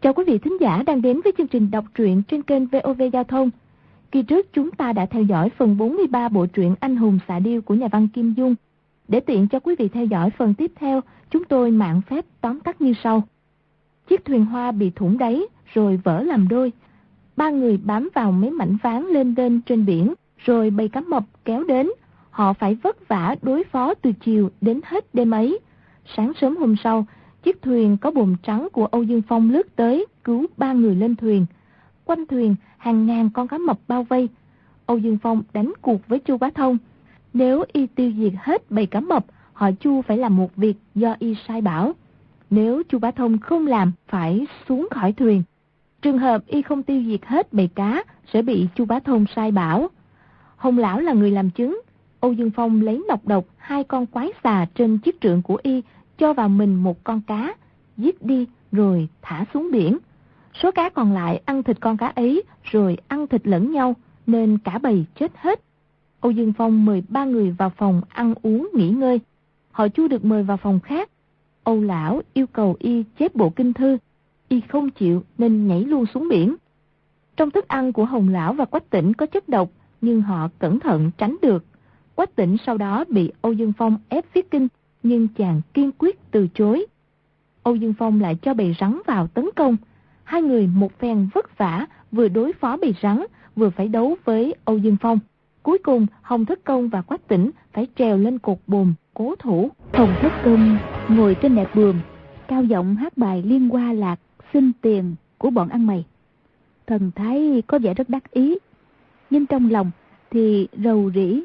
Chào quý vị thính giả đang đến với chương trình đọc truyện trên kênh VOV Giao thông. Kỳ trước chúng ta đã theo dõi phần 43 bộ truyện Anh hùng xạ điêu của nhà văn Kim Dung. Để tiện cho quý vị theo dõi phần tiếp theo, chúng tôi mạn phép tóm tắt như sau. Chiếc thuyền hoa bị thủng đáy rồi vỡ làm đôi. Ba người bám vào mấy mảnh ván lên đên trên biển, rồi bầy cá mập kéo đến. Họ phải vất vả đối phó từ chiều đến hết đêm ấy. Sáng sớm hôm sau, chiếc thuyền có buồm trắng của Âu Dương Phong lướt tới cứu ba người lên thuyền. Quanh thuyền hàng ngàn con cá mập bao vây. Âu Dương Phong đánh cuộc với Chu Bá Thông. Nếu y tiêu diệt hết bầy cá mập, họ Chu phải làm một việc do y sai bảo. Nếu Chu Bá Thông không làm, phải xuống khỏi thuyền. Trường hợp y không tiêu diệt hết bầy cá, sẽ bị Chu Bá Thông sai bảo. Hồng lão là người làm chứng. Âu Dương Phong lấy nọc độc 2 con quái xà trên chiếc trượng của y, cho vào mình một con cá, giết đi rồi thả xuống biển. Số cá còn lại ăn thịt con cá ấy rồi ăn thịt lẫn nhau, nên cả bầy chết hết. Âu Dương Phong mời 3 người vào phòng ăn uống nghỉ ngơi. Họ Chu được mời vào phòng khác. Âu lão yêu cầu y chép bộ kinh thư. Y không chịu nên nhảy luôn xuống biển. Trong thức ăn của Hồng lão và Quách Tĩnh có chất độc, nhưng họ cẩn thận tránh được. Quách Tĩnh sau đó bị Âu Dương Phong ép viết kinh, nhưng chàng kiên quyết từ chối. Âu Dương Phong lại cho bầy rắn vào tấn công. Hai người một phen vất vả, vừa đối phó bầy rắn, vừa phải đấu với Âu Dương Phong. Cuối cùng Hồng Thất Công và Quách Tĩnh phải trèo lên cột buồm cố thủ. Hồng Thất Công ngồi trên nẹp buồm, cao giọng hát bài Liên Hoa Lạc xin tiền của bọn ăn mày. Thần thái có vẻ rất đắc ý, nhưng trong lòng thì rầu rĩ.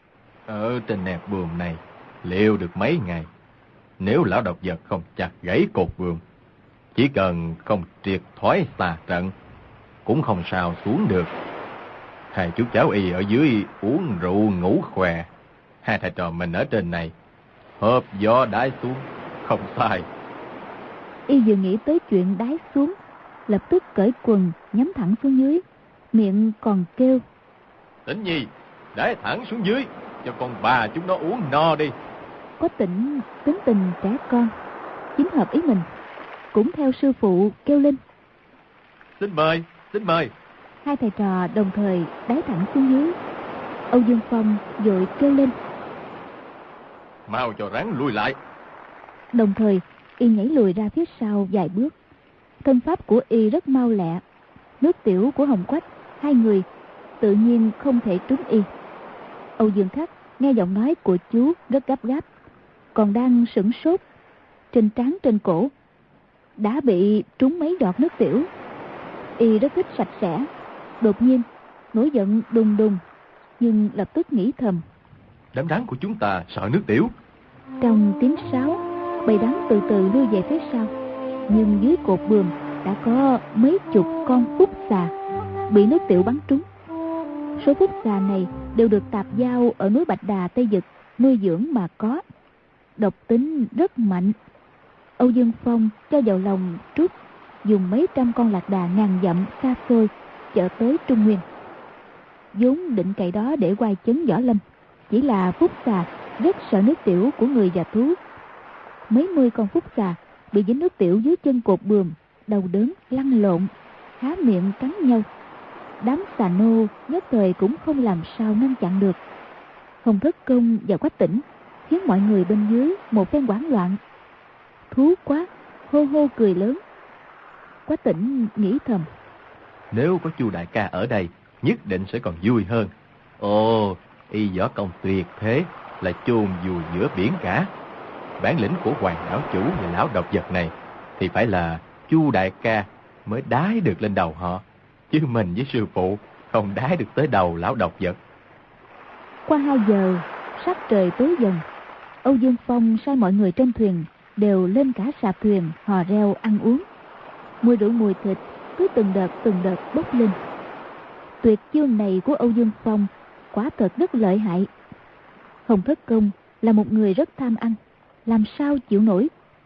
Ở trên nẹp buồm này liệu được mấy ngày? Nếu lão độc vật không chặt gãy cột buồm, chỉ cần không triệt thoái tà trận, cũng không sao xuống được. Hai chú cháu y ở dưới uống rượu ngủ khòe, hai thầy trò mình ở trên này hộp gió đái xuống, không sai. Y vừa nghĩ tới chuyện đái xuống, lập tức cởi quần nhắm thẳng xuống dưới, miệng còn kêu: Tĩnh Nhi, đái thẳng xuống dưới, cho con bà chúng nó uống no đi. Có Tĩnh tính tình trẻ con, chính hợp ý mình, cũng theo sư phụ kêu lên: Xin mời, xin mời. Hai thầy trò đồng thời đái thẳng xuống dưới. Âu Dương Phong vội kêu lên: Mau cho rắn lui lại. Đồng thời y nhảy lùi ra phía sau vài bước. Thân pháp của y rất mau lẹ. Nước tiểu của Hồng Quách, hai người tự nhiên không thể trúng y. Âu Dương Khắc nghe giọng nói của chú rất gấp gáp, còn đang sửng sốt. Trên trán trên cổ đã bị trúng mấy giọt nước tiểu. Y rất thích sạch sẽ. Đột nhiên nổi giận đùng đùng, nhưng lập tức nghĩ thầm: Đám rắn của chúng ta sợ nước tiểu. Trong tiếng sáo, bầy rắn từ từ lui về phía sau. Nhưng dưới cột buồm đã có mấy chục con phúc xà bị nước tiểu bắn trúng. Số phúc xà này đều được tạp giao ở núi Bạch Đà Tây Dực nuôi dưỡng mà có, độc tính rất mạnh. Âu Dương Phong cho vào lòng trút, dùng mấy trăm con lạc đà ngàn dặm xa xôi chở tới Trung Nguyên. vốn định cậy đó để quay chấn Võ Lâm, chỉ là phúc xà rất sợ nước tiểu của người và thú. Mấy mươi con phúc xà bị dính nước tiểu dưới chân cột buồm, đầu đớn lăn lộn, há miệng cắn nhau. Đám xà nô nhất thời cũng không làm sao ngăn chặn được. Hồng Thất Công và Quách Tĩnh khiến mọi người bên dưới một phen hoảng loạn. Thú quá, hô hô cười lớn. Quách Tĩnh nghĩ thầm, nếu có Chu đại ca ở đây nhất định sẽ còn vui hơn. Ồ, y võ công tuyệt thế, là chôn vùi giữa biển cả. Bản lĩnh của Hoàng đảo chủ và lão độc vật này thì phải là Chu đại ca mới đái được lên đầu họ, chứ mình với sư phụ không đái được tới đầu lão độc vật. Qua 2 giờ, sắc trời tối dần, Âu Dương Phong sai mọi người trên thuyền đều lên cả sạp thuyền hò reo ăn uống. Mùi rượu mùi thịt cứ từng đợt bốc lên. Tuyệt chiêu này của Âu Dương Phong quả thật rất lợi hại. Hồng Thất Công là một người rất tham ăn, làm sao chịu nổi.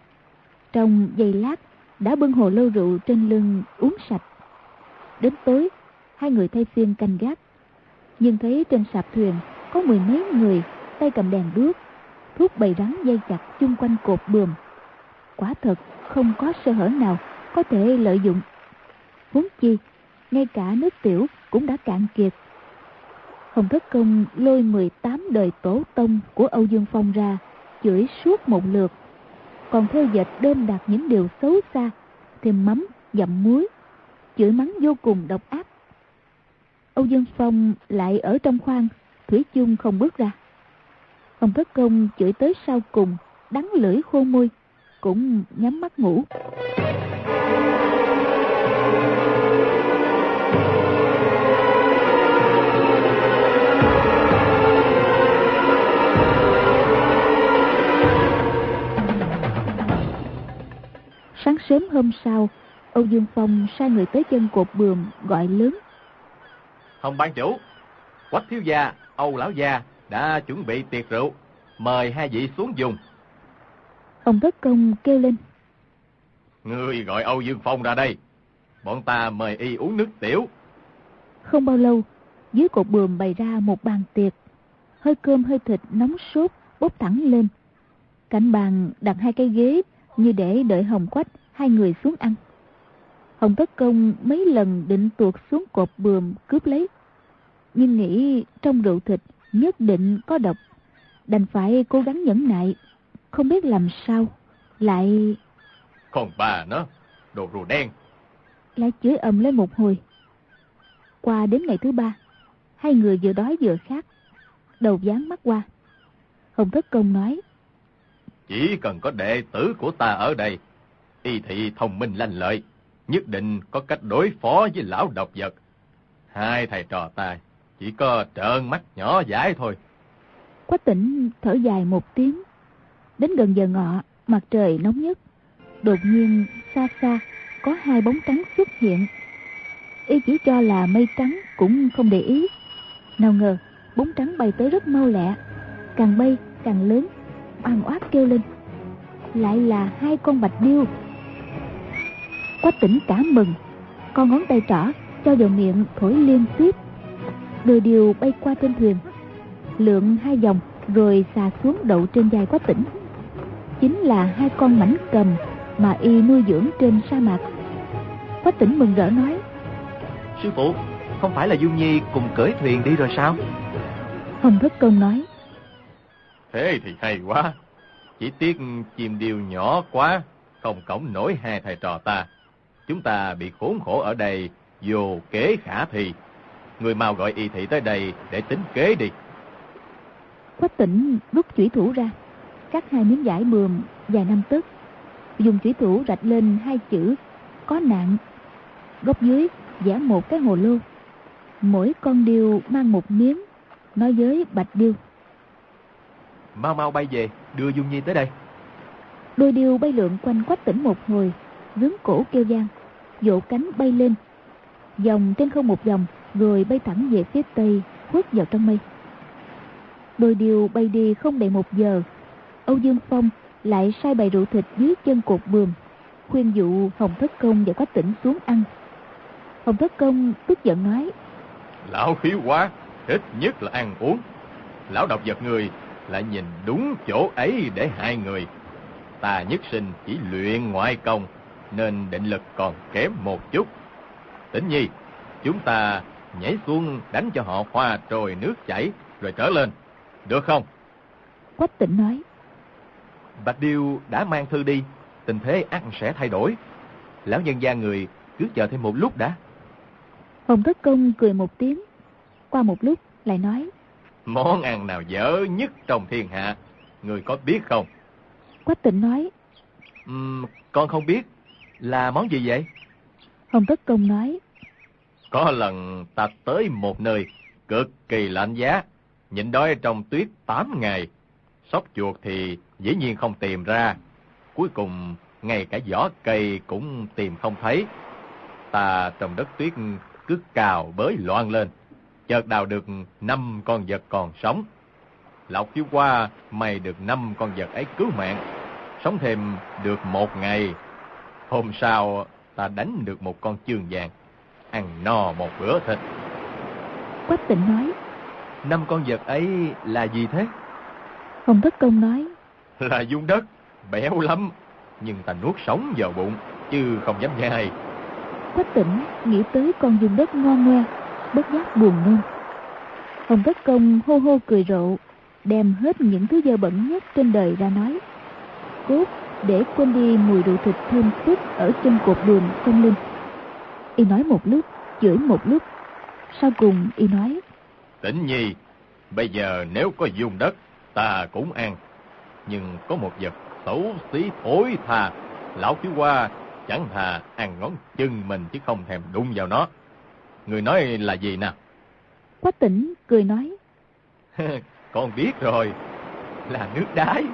Trong giây lát đã bưng hồ lô rượu trên lưng uống sạch. Đến tối, 2 người thay phiên canh gác, nhưng thấy trên sạp thuyền có 10 mấy người tay cầm đèn đuốc thúc bầy rắn dây chặt chung quanh cột buồm. Quả thật không có sơ hở nào có thể lợi dụng. Huống chi, ngay cả nước tiểu cũng đã cạn kiệt. Hồng Thất Công lôi 18 đời tổ tông của Âu Dương Phong ra, chửi suốt một lượt, còn theo dệt đơm đặt những điều xấu xa, thêm mắm, dặm muối, chửi mắng vô cùng độc ác. Âu Dương Phong lại ở trong khoang, thủy chung không bước ra. Hồng Thất Công chửi tới sau cùng, đắng lưỡi khô môi, cũng nhắm mắt ngủ. Sáng sớm hôm sau, Âu Dương Phong sai người tới chân cột buồm gọi lớn: Hồng ban chủ, Quách thiếu gia, Âu lão gia đã chuẩn bị tiệc rượu, mời hai vị xuống dùng. Ông Thất Công kêu lên: Ngươi gọi Âu Dương Phong ra đây, bọn ta mời y uống nước tiểu. Không bao lâu, dưới cột buồm bày ra một bàn tiệc, hơi cơm hơi thịt nóng sốt bốc thẳng lên. Cạnh bàn đặt hai cái ghế như để đợi Hồng Quách hai người xuống ăn. Hồng Thất Công mấy lần định tuột xuống cột buồm cướp lấy, nhưng nghĩ trong rượu thịt nhất định có độc, đành phải cố gắng nhẫn nại. Không biết làm sao lại Còn bà nó, đồ rùa đen, lại chửi ầm lên một hồi. Qua đến ngày thứ ba, hai người vừa đói vừa khát, đầu dán mắt qua. Hồng Thất Công nói: Chỉ cần có đệ tử của ta ở đây, y thị thông minh lanh lợi, nhất định có cách đối phó với lão độc vật. Hai thầy trò ta chỉ có trợn mắt nhỏ dãi thôi. Quách Tỉnh thở dài một tiếng. Đến gần giờ ngọ, mặt trời nóng nhất, đột nhiên xa xa có hai bóng trắng xuất hiện. Y chỉ cho là mây trắng cũng không để ý. Nào ngờ bóng trắng bay tới rất mau lẹ, càng bay càng lớn, oan oát kêu lên: lại là hai con bạch điêu. Quách Tỉnh cả mừng, con ngón tay trỏ cho vào miệng thổi liên tiếp. Đôi điêu bay qua trên thuyền, lượn hai vòng rồi xà xuống đậu trên vai Quách Tỉnh. Chính là hai con mãnh cầm mà y nuôi dưỡng trên sa mạc. Quách Tỉnh mừng rỡ nói: Sư phụ, không phải là Dung Nhi cùng cưỡi thuyền đi rồi sao? Hồng Thất Công nói: Thế thì hay quá, chỉ tiếc chim điêu nhỏ quá, không cõng nổi hai thầy trò ta. Chúng ta bị khốn khổ ở đây, vô kế khả thi. Người mau gọi y thị tới đây để tính kế đi. Quách Tỉnh rút chủy thủ ra, cắt hai miếng vải buồm dài 5 tấc, dùng chủy thủ rạch lên hai chữ có nạn. Góc dưới vẽ một cái hồ lô, mỗi con điêu mang một miếng, nói với bạch điêu: Mau mau bay về, đưa Dung Nhi tới đây. Đôi điêu bay lượn quanh Quách Tỉnh một hồi, rướn cổ kêu vang, vỗ cánh bay lên, vòng trên không một vòng, rồi bay thẳng về phía tây, khuất vào trong mây. Đôi điêu bay đi không đầy 1 giờ, Âu Dương Phong lại sai bày rượu thịt dưới chân cột buồm, khuyên dụ Hồng Thất Công và Quách Tỉnh xuống ăn. Hồng Thất Công tức giận nói: Lão khiếu quá, ít nhất là ăn uống. Lão độc vật người lại nhìn đúng chỗ ấy để hại người. Ta nhất sinh chỉ luyện ngoại công, nên định lực còn kém một chút. Tĩnh Nhi, chúng ta nhảy xuống đánh cho họ hoa trôi nước chảy rồi trở lên, được không? Quách Tỉnh nói: Bạch điêu đã mang thư đi, tình thế ắt sẽ thay đổi. Lão nhân gia người cứ chờ thêm một lúc đã. Hồng Thất Công cười một tiếng, qua một lúc lại nói: Món ăn nào dở nhất trong thiên hạ, người có biết không? Quách Tỉnh nói: Con không biết. Là món gì vậy? Hồng Thất Công nói: Có lần ta tới một nơi cực kỳ lạnh giá, nhịn đói trong tuyết 8 ngày. Sóc chuột thì dĩ nhiên không tìm ra. Cuối cùng ngay cả vỏ cây cũng tìm không thấy. Ta trong đất tuyết cứ cào bới loạn lên, chợt đào được 5 con vật còn sống. Lão khiếu qua may được 5 con vật ấy cứu mạng, sống thêm được 1 ngày. Hôm sau ta đánh được một con chương vàng, ăn no một bữa thịt. Quách Tỉnh nói: 5 con vật ấy là gì thế? Hồng Thất Công nói: Là dung đất, béo lắm, nhưng ta nuốt sống vào bụng, chứ không dám nhai. Quách Tỉnh nghĩ tới con dung đất ngon ngoe, bất giác buồn nôn. Hồng Thất Công hô hô cười rộ, đem hết những thứ dơ bẩn nhất trên đời ra nói, cốt để quên đi mùi rượu thịt thơm phức ở trên cột buồm không linh. Y nói một lúc, chửi một lúc, sau cùng y nói: Tĩnh Nhi, bây giờ nếu có dung đất, ta cũng ăn. Nhưng có một vật xấu xí thối tha, lão thiếu hoa chẳng thà ăn ngón chân mình chứ không thèm đụng vào nó. Người nói là gì nào? Quách Tỉnh cười nói: Con biết rồi, là nước đái.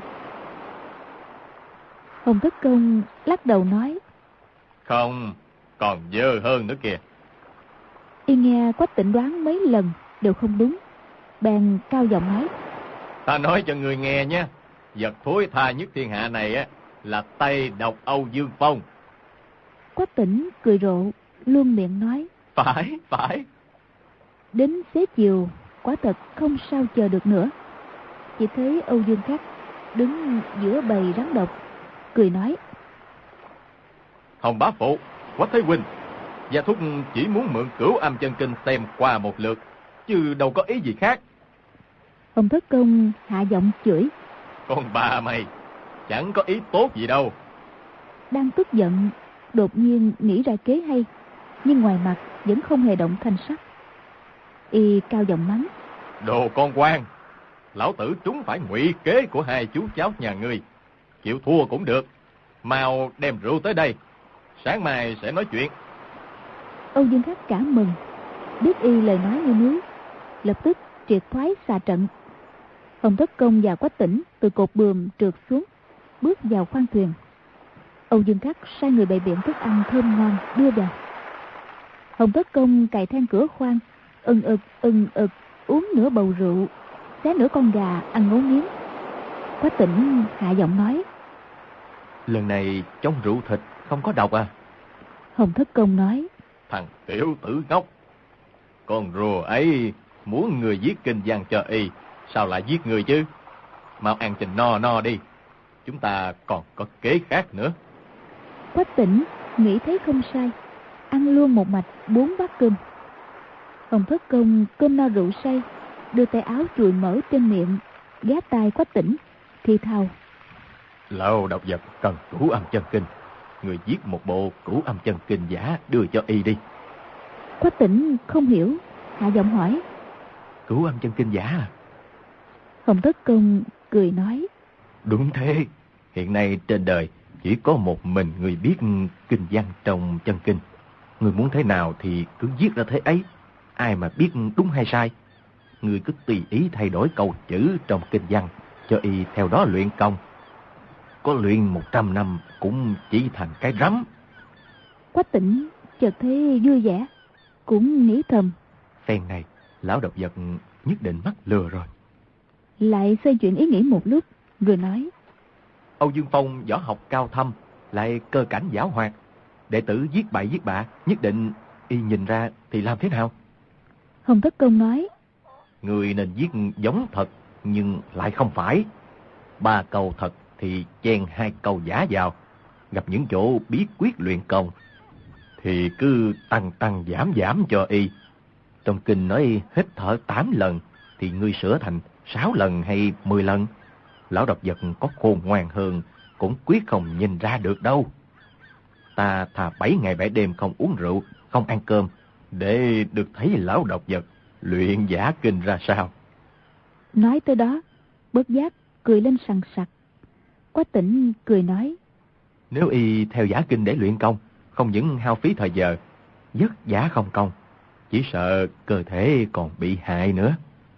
Hồng Thất Công lắc đầu nói: Không, còn dơ hơn nữa kìa. Y nghe Quách Tỉnh đoán mấy lần đều không đúng, bèn cao giọng nói: Ta nói cho người nghe nhé, vật thối tha nhất thiên hạ này á là Tây Độc Âu Dương Phong. Quách Tỉnh cười rộ, luôn miệng nói: Phải. Đến xế chiều, quả thật không sao chờ được nữa. Chỉ thấy Âu Dương Khắc đứng giữa bầy rắn độc, cười nói: Hồng bá phụ, Quách Thế huynh, gia thúc chỉ muốn mượn Cửu Âm Chân Kinh xem qua một lượt, chứ đâu có ý gì khác. Hồng Thất Công hạ giọng chửi: Con bà mày, chẳng có ý tốt gì đâu. Đang tức giận, đột nhiên nghĩ ra kế hay, nhưng ngoài mặt vẫn không hề động thanh sắc. Y cao giọng mắng: Đồ con quan, lão tử trúng phải ngụy kế của hai chú cháu nhà ngươi. Chịu thua cũng được, mau đem rượu tới đây, sáng mai sẽ nói chuyện. Âu Dương Khắc cảm mừng, biết y lời nói như núi, lập tức triệt thoái xà trận. Hồng Thất Công và Quách Tỉnh từ cột buồm trượt xuống, bước vào khoang thuyền. Âu Dương Khắc sai người bày biện thức ăn thơm ngon đưa vào. Hồng Thất Công cài then cửa khoang, ưng ực uống nửa bầu rượu, xé nửa con gà ăn ngấu nghiến. Quách Tỉnh hạ giọng nói: Lần này trong rượu thịt không có độc à? Hồng Thất Công nói: Thằng tiểu tử ngốc, con rùa ấy muốn người giết kinh văn cho y, sao lại giết người chứ? Mau ăn cho no đi, chúng ta còn có kế khác nữa. Quách Tỉnh nghĩ thấy không sai, ăn luôn một mạch 4 bát cơm. Hồng Thất Công cơm no rượu say, đưa tay áo chùi mỡ trên miệng, ghé tai Quách Tỉnh thì thào: Lão độc vật cần Cửu Âm Chân Kinh, người viết một bộ Cửu Âm Chân Kinh giả đưa cho y đi. Quách Tỉnh không hiểu, hạ giọng hỏi: Cửu Âm Chân Kinh giả à? Hồng Thất Công cười nói: Đúng thế, hiện nay trên đời chỉ có một mình người biết kinh văn trong chân kinh. Người muốn thế nào thì cứ viết ra thế ấy, ai mà biết đúng hay sai. Người cứ tùy ý thay đổi câu chữ trong kinh văn, cho y theo đó luyện công. Có luyện 100 năm cũng chỉ thành cái rắm. Quách Tỉnh chợt thấy vui vẻ, cũng nghĩ thầm: Phen này lão độc vật nhất định mắc lừa rồi. Lại xoay chuyển ý nghĩ một lúc, rồi nói: Âu Dương Phong võ học cao thâm, lại cơ cảnh giảo hoạt, đệ tử giết bậy giết bạ, nhất định y nhìn ra thì làm thế nào? Hồng Thất Công nói: Người nên viết giống thật nhưng lại không phải. 3 câu thật thì chen 2 câu giả vào. Gặp những chỗ bí quyết luyện công thì cứ tăng giảm cho y. Trong kinh nói hít thở 8 lần thì ngươi sửa thành 6 lần hay 10 lần. Lão độc vật có khôn ngoan hơn cũng quyết không nhìn ra được đâu. Ta thà 7 ngày 7 đêm không uống rượu, không ăn cơm, để được thấy lão độc vật luyện giả kinh ra sao. Nói tới đó, bất giác cười lên sằng sặc. Quách Tỉnh cười nói: Nếu y theo giả kinh để luyện công, không những hao phí thời giờ, vất vả không công, chỉ sợ cơ thể còn bị hại nữa.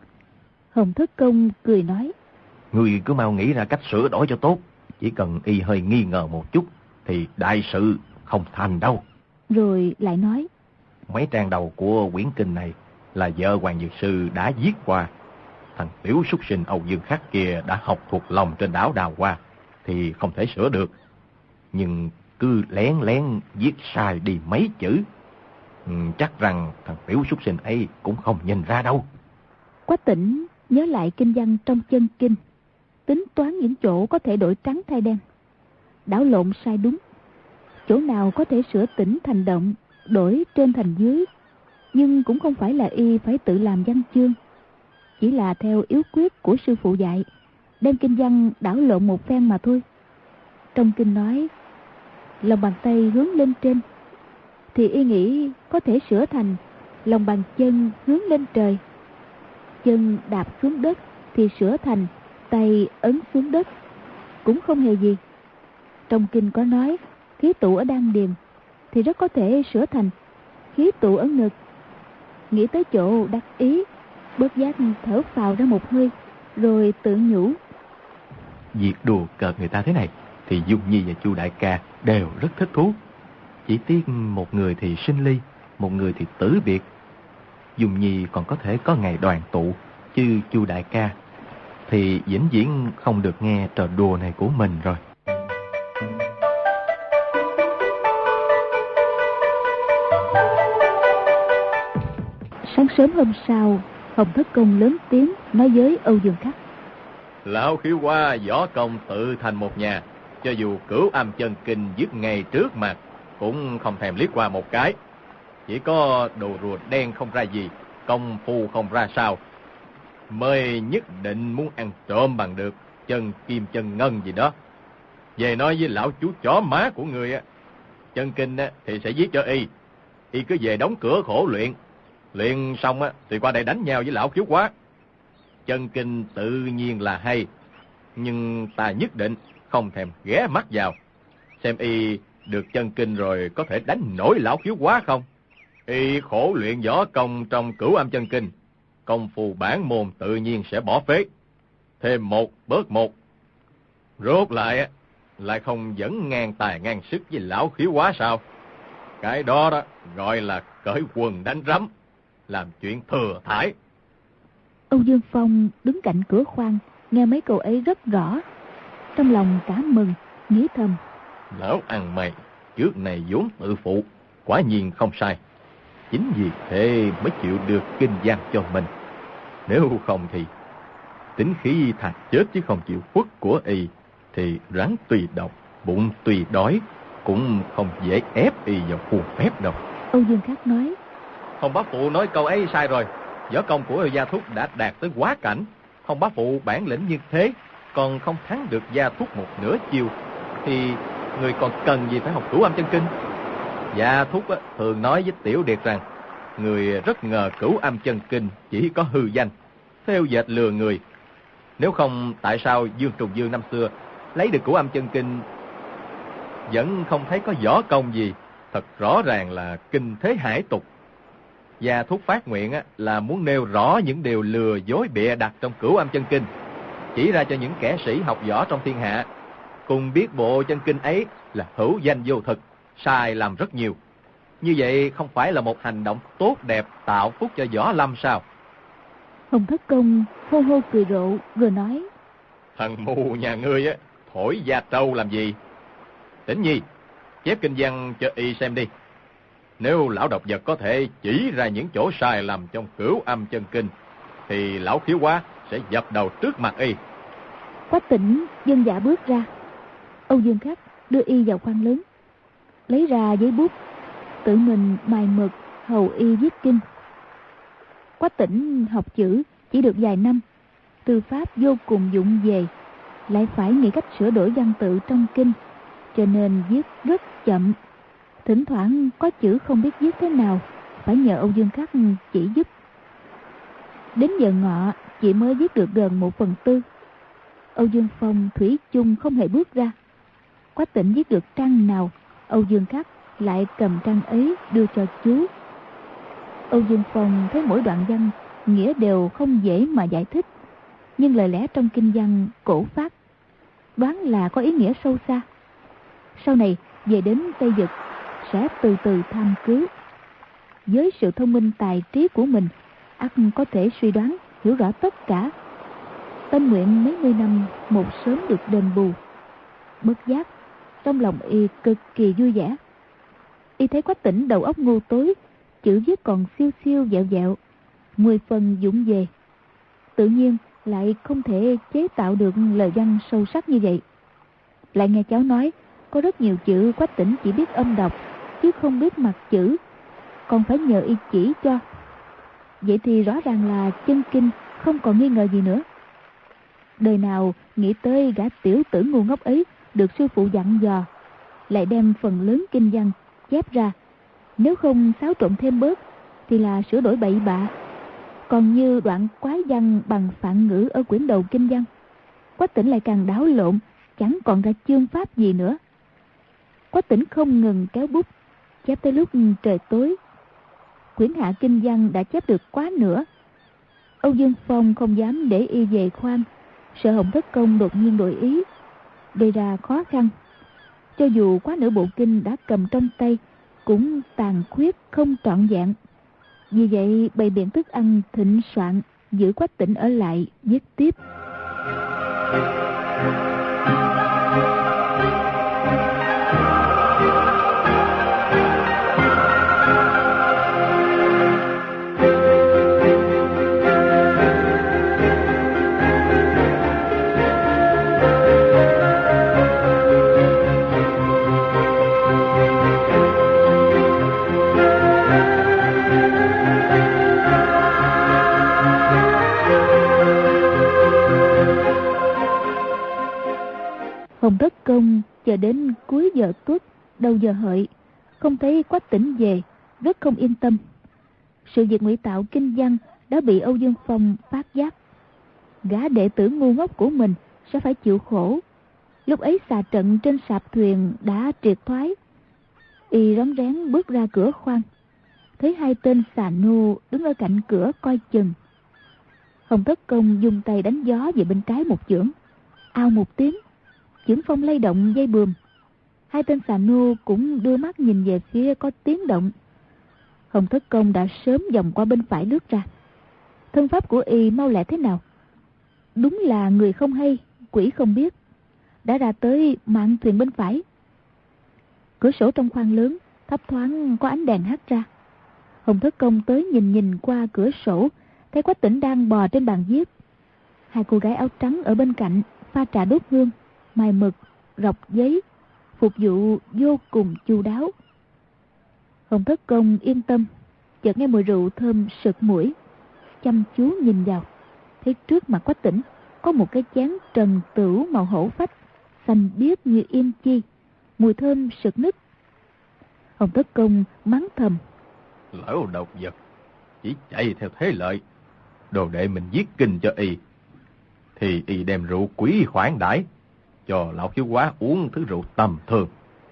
Hồng Thất Công cười nói: Ngươi cứ mau nghĩ ra cách sửa đổi cho tốt. Chỉ cần y hơi nghi ngờ một chút thì đại sự không thành đâu. Rồi lại nói: Mấy trang đầu của quyển kinh này là vợ Hoàng Dược Sư đã viết qua. Thằng tiểu súc sinh Âu Dương Khắc kia đã học thuộc lòng trên đảo Đào Hoa thì không thể sửa được. Nhưng cứ lén lén viết sai đi mấy chữ, chắc rằng thằng tiểu súc sinh ấy cũng không nhìn ra đâu. Quách Tỉnh nhớ lại kinh văn trong chân kinh, tính toán những chỗ có thể đổi trắng thay đen, đảo lộn sai đúng. chỗ nào có thể sửa tĩnh thành động, đổi trên thành dưới, nhưng cũng không phải là y phải tự làm văn chương, chỉ là theo yếu quyết của sư phụ dạy, đem kinh văn đảo lộn một phen mà thôi. Trong kinh nói lòng bàn tay hướng lên trên, thì y nghĩ có thể sửa thành lòng bàn chân hướng lên trời. Chân đạp xuống đất thì sửa thành tay ấn xuống đất, cũng không hề gì. Trong kinh có nói khí tụ ở đan điền thì rất có thể sửa thành khí tụ ở ngực. Nghĩ tới chỗ đắc ý, bớt giác thở phào ra một hơi, rồi tự nhủ: Việc đùa cợt người ta thế này thì Dung Nhi và Chu đại ca đều rất thích thú. Chỉ tiếc một người thì sinh ly, một người thì tử biệt. Dung Nhi còn có thể có ngày đoàn tụ, chứ Chu đại ca thì vĩnh viễn không được nghe trò đùa này của mình rồi. Sáng sớm hôm sau, Hồng Thất Công lớn tiếng nói với Âu Dương Khắc: Lão Khiếu Hoa võ công tự thành một nhà, cho dù Cửu Âm Chân Kinh dứt ngay trước mặt cũng không thèm liếc qua một cái. Chỉ có đồ rùa đen không ra gì, công phu không ra sao, mới nhất định muốn ăn trộm bằng được chân kim chân ngân gì đó. Về nói với lão chú chó má của người á, chân kinh á thì sẽ viết cho y cứ về đóng cửa khổ luyện, luyện xong á thì qua đây đánh nhau với lão Khiếu Hoa. Chân kinh tự nhiên là hay, nhưng ta nhất định không thèm ghé mắt vào, xem y được chân kinh rồi có thể đánh nổi lão Khiếu Hoa không. Y khổ luyện võ công trong Cửu Âm Chân Kinh, công phu bản môn tự nhiên sẽ bỏ phế, thêm một bớt một, rốt lại lại không dẫn ngang tài ngang sức với lão Khiếu Hoa sao? Cái đó đó gọi là cởi quần đánh rắm, làm chuyện thừa thải. Âu Dương Phong đứng cạnh cửa khoang, nghe mấy câu ấy rất rõ, trong lòng cảm mừng, nghĩ thầm: Lão ăn mày trước này vốn tự phụ, quả nhiên không sai. Chính vì thế mới chịu được kinh văn cho mình. Nếu không thì tính khí thà chết chứ không chịu khuất của y, thì rắn tùy độc, bụng tùy đói, cũng không dễ ép y vào khuôn phép đâu. Âu Dương Khắc nói: Hồng bá phụ nói câu ấy sai rồi. Võ công của Gia Thúc đã đạt tới quá cảnh. Hồng bá phụ bản lĩnh như thế, còn không thắng được Gia Thúc một nửa chiêu, thì người còn cần gì phải học Cửu Âm Chân Kinh? Gia Thúc thường nói với Tiểu Điệt rằng người rất ngờ Cửu Âm Chân Kinh chỉ có hư danh, theo dệt lừa người. Nếu không, tại sao Dương Trùng Dương năm xưa lấy được Cửu Âm Chân Kinh vẫn không thấy có võ công gì? Thật rõ ràng là kinh thế hải tục. Gia Thúc phát nguyện là muốn nêu rõ những điều lừa dối bịa đặt trong Cửu Âm Chân Kinh, chỉ ra cho những kẻ sĩ học võ trong thiên hạ cùng biết bộ chân kinh ấy là hữu danh vô thực, sai làm rất nhiều. Như vậy không phải là một hành động tốt đẹp tạo phúc cho võ lâm sao? Hồng Thất Công hô hô cười rộ, vừa nói: Thằng mù nhà ngươi thổi da trâu làm gì? Tĩnh Nhi, chép kinh văn cho y xem đi. Nếu lão độc vật có thể chỉ ra những chỗ sai lầm trong Cửu Âm Chân Kinh, thì lão Khiếu Hoa sẽ dập đầu trước mặt y. Quách Tĩnh dân dạ bước ra. Âu Dương Khắc đưa y vào khoang lớn, lấy ra giấy bút, tự mình mài mực hầu y viết kinh. Quách Tĩnh học chữ chỉ được vài năm, tư pháp vô cùng vụng về, lại phải nghĩ cách sửa đổi văn tự trong kinh, cho nên viết rất chậm. Thỉnh thoảng có chữ không biết viết thế nào, phải nhờ Âu Dương Khắc chỉ giúp. Đến giờ ngọ chỉ mới viết được gần 1/4. Âu Dương Phong thủy chung không hề bước ra. Quách Tĩnh viết được trang nào, Âu Dương Khắc lại cầm trang ấy đưa cho chú. Âu Dương Phong thấy mỗi đoạn văn nghĩa đều không dễ mà giải thích, nhưng lời lẽ trong kinh văn cổ phát, đoán là có ý nghĩa sâu xa. Sau này về đến Tây Vực sẽ từ từ tham cứu. Với sự thông minh tài trí của mình, ắt có thể suy đoán hiểu rõ tất cả. Tâm nguyện mấy mươi năm một sớm được đền bù. Bất giác trong lòng y cực kỳ vui vẻ. Y thấy Quách Tĩnh đầu óc ngu tối, chữ viết còn siêu siêu vẹo vẹo, 10 phần vụng về, tự nhiên lại không thể chế tạo được lời văn sâu sắc như vậy. Lại nghe cháu nói có rất nhiều chữ Quách Tỉnh chỉ biết âm đọc, chứ không biết mặt chữ, còn phải nhờ y chỉ cho. Vậy thì rõ ràng là chân kinh, không còn nghi ngờ gì nữa. Đời nào nghĩ tới gã tiểu tử ngu ngốc ấy được sư phụ dặn dò, lại đem phần lớn kinh văn chép ra, nếu không xáo trộn thêm bớt thì là sửa đổi bậy bạ. Còn như đoạn quái văn bằng phạn ngữ ở quyển đầu kinh văn, Quách Tỉnh lại càng đảo lộn, chẳng còn ra chương pháp gì nữa. Quách Tỉnh không ngừng kéo bút chép tới lúc trời tối. Quyển hạ kinh văn đã chép được quá nửa. Âu Dương Phong không dám để y về khoan, sợ Hồng Thất Công đột nhiên đổi ý, gây ra khó khăn. Cho dù quá nửa bộ kinh đã cầm trong tay, cũng tàn khuyết không trọn vẹn. Vì vậy bày biện thức ăn thịnh soạn, giữ Quách Tỉnh ở lại viết tiếp. Hồng Thất Công chờ đến cuối giờ tuất, đầu giờ hợi, không thấy Quách Tỉnh về, rất không yên tâm. Sự việc ngụy tạo kinh văn đã bị Âu Dương Phong phát giác. Gã đệ tử ngu ngốc của mình sẽ phải chịu khổ. Lúc ấy xà trận trên sạp thuyền đã triệt thoái. Y rón rén bước ra cửa khoang, thấy hai tên xà nô đứng ở cạnh cửa coi chừng. Hồng Thất Công dùng tay đánh gió về bên trái một chưởng, ao một tiếng, chưởng phong lay động dây buồm. Hai tên xà nô cũng đưa mắt nhìn về phía có tiếng động. Hồng Thất Công đã sớm vòng qua bên phải lướt ra. Thân pháp của y mau lẹ thế nào, đúng là người không hay quỷ không biết, đã ra tới mạn thuyền bên phải. Cửa sổ trong khoang lớn thấp thoáng có ánh đèn hắt ra. Hồng Thất Công tới nhìn qua cửa sổ, thấy Quách Tỉnh đang bò trên bàn viết. Hai cô gái áo trắng ở bên cạnh pha trà đốt hương, mài mực, rọc giấy, phục vụ vô cùng chu đáo. Hồng Thất Công yên tâm, chợt nghe mùi rượu thơm sực mũi, chăm chú nhìn vào, thấy trước mặt Quách Tỉnh có một cái chén trần tửu màu hổ phách, xanh biếc như yên chi, mùi thơm sực nức. Hồng Thất Công mắng thầm: Lão độc vật, chỉ chạy theo thế lợi. Đồ đệ mình viết kinh cho y, thì y đem rượu quý khoản đãi, cho lão thiếu quá uống thứ rượu tầm thường.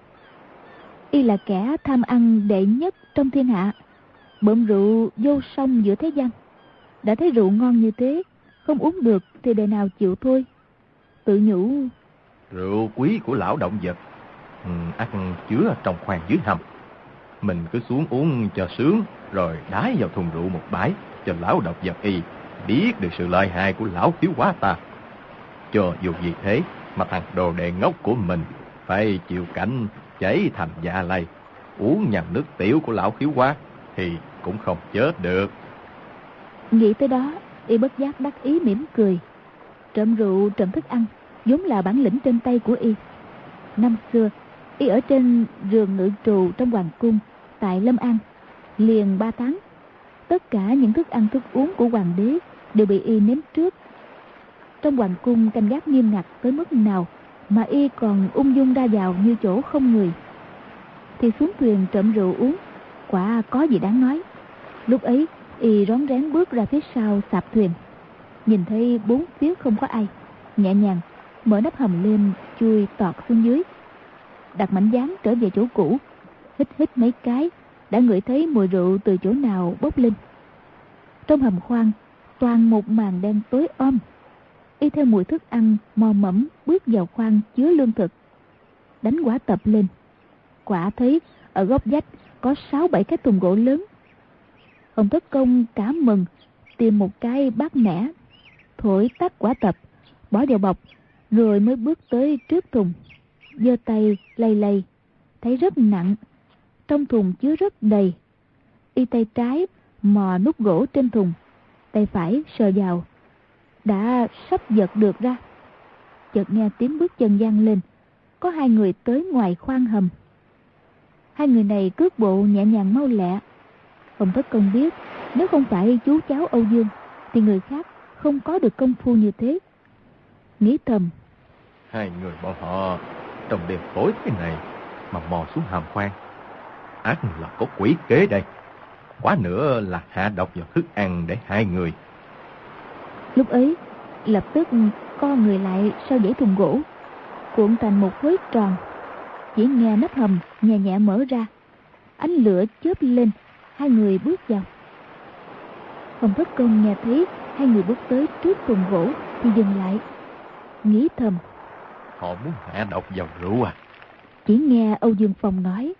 Y là kẻ tham ăn đệ nhất trong thiên hạ, bợm rượu vô song giữa thế gian. Đã thấy rượu ngon như thế, không uống được thì đời nào chịu thôi. Tự nhủ: Rượu quý của lão động vật, ắt chứa trong khoang dưới hầm. Mình cứ xuống uống cho sướng, rồi đái vào thùng rượu một bãi, cho lão độc vật y biết được sự lợi hại của lão thiếu quá ta. Cho dù gì thế mà thằng đồ đệ ngốc của mình phải chịu cảnh chảy thành dạ lây, uống nhầm nước tiểu của lão thiếu quá thì cũng không chết được. Nghĩ tới đó, y bất giác đắc ý mỉm cười. Trộm rượu trộm thức ăn vốn là bản lĩnh trên tay của y. Năm xưa y ở trên giường ngự trù trong hoàng cung tại Lâm An liền 3 tháng. Tất cả những thức ăn thức uống của hoàng đế đều bị y nếm trước. Trong hoàng cung canh gác nghiêm ngặt tới mức nào mà y còn ung dung ra vào như chỗ không người. Thì xuống thuyền trộm rượu uống, quả có gì đáng nói. Lúc ấy y rón rén bước ra phía sau sạp thuyền, nhìn thấy bốn phía không có ai, nhẹ nhàng mở nắp hầm lên, chui tọt xuống dưới, đặt mảnh dán trở về chỗ cũ. Hít mấy cái đã ngửi thấy mùi rượu từ chỗ nào bốc lên. Trong hầm khoang toàn một màn đen tối om. Y theo mùi thức ăn mò mẫm bước vào khoang chứa lương thực, đánh quả tập lên. Quả thấy ở góc vách có 6-7 cái thùng gỗ lớn. Hồng Thất Công cả mừng, tìm một cái bát nẻ, thổi tắt quả tập, bỏ vào bọc, rồi mới bước tới trước thùng, giơ tay lay, thấy rất nặng, trong thùng chứa rất đầy. Y tay trái mò nút gỗ trên thùng, tay phải sờ vào, đã sắp giật được ra. Chợt nghe tiếng bước chân vang lên, có hai người tới ngoài khoang hầm. Hai người này cước bộ nhẹ nhàng mau lẹ. Hồng Thất Công biết nếu không phải chú cháu Âu Dương thì người khác không có được công phu như thế. Nghĩ thầm, hai người bọn họ trong đêm tối thế này mà mò xuống hàm khoan, ác là có quỷ kế đây. Quá nữa là hạ độc vào thức ăn để hai người. Lúc ấy lập tức co người lại sau dãy thùng gỗ, cuộn thành một khối tròn. Chỉ nghe nắp hầm nhẹ nhẹ mở ra, ánh lửa chớp lên, hai người bước vào. Hồng Thất Công nghe thấy hai người bước tới trước thùng gỗ thì dừng lại, nghĩ thầm, Họ muốn hạ độc vào rượu à? Chỉ nghe Âu Dương Phong nói,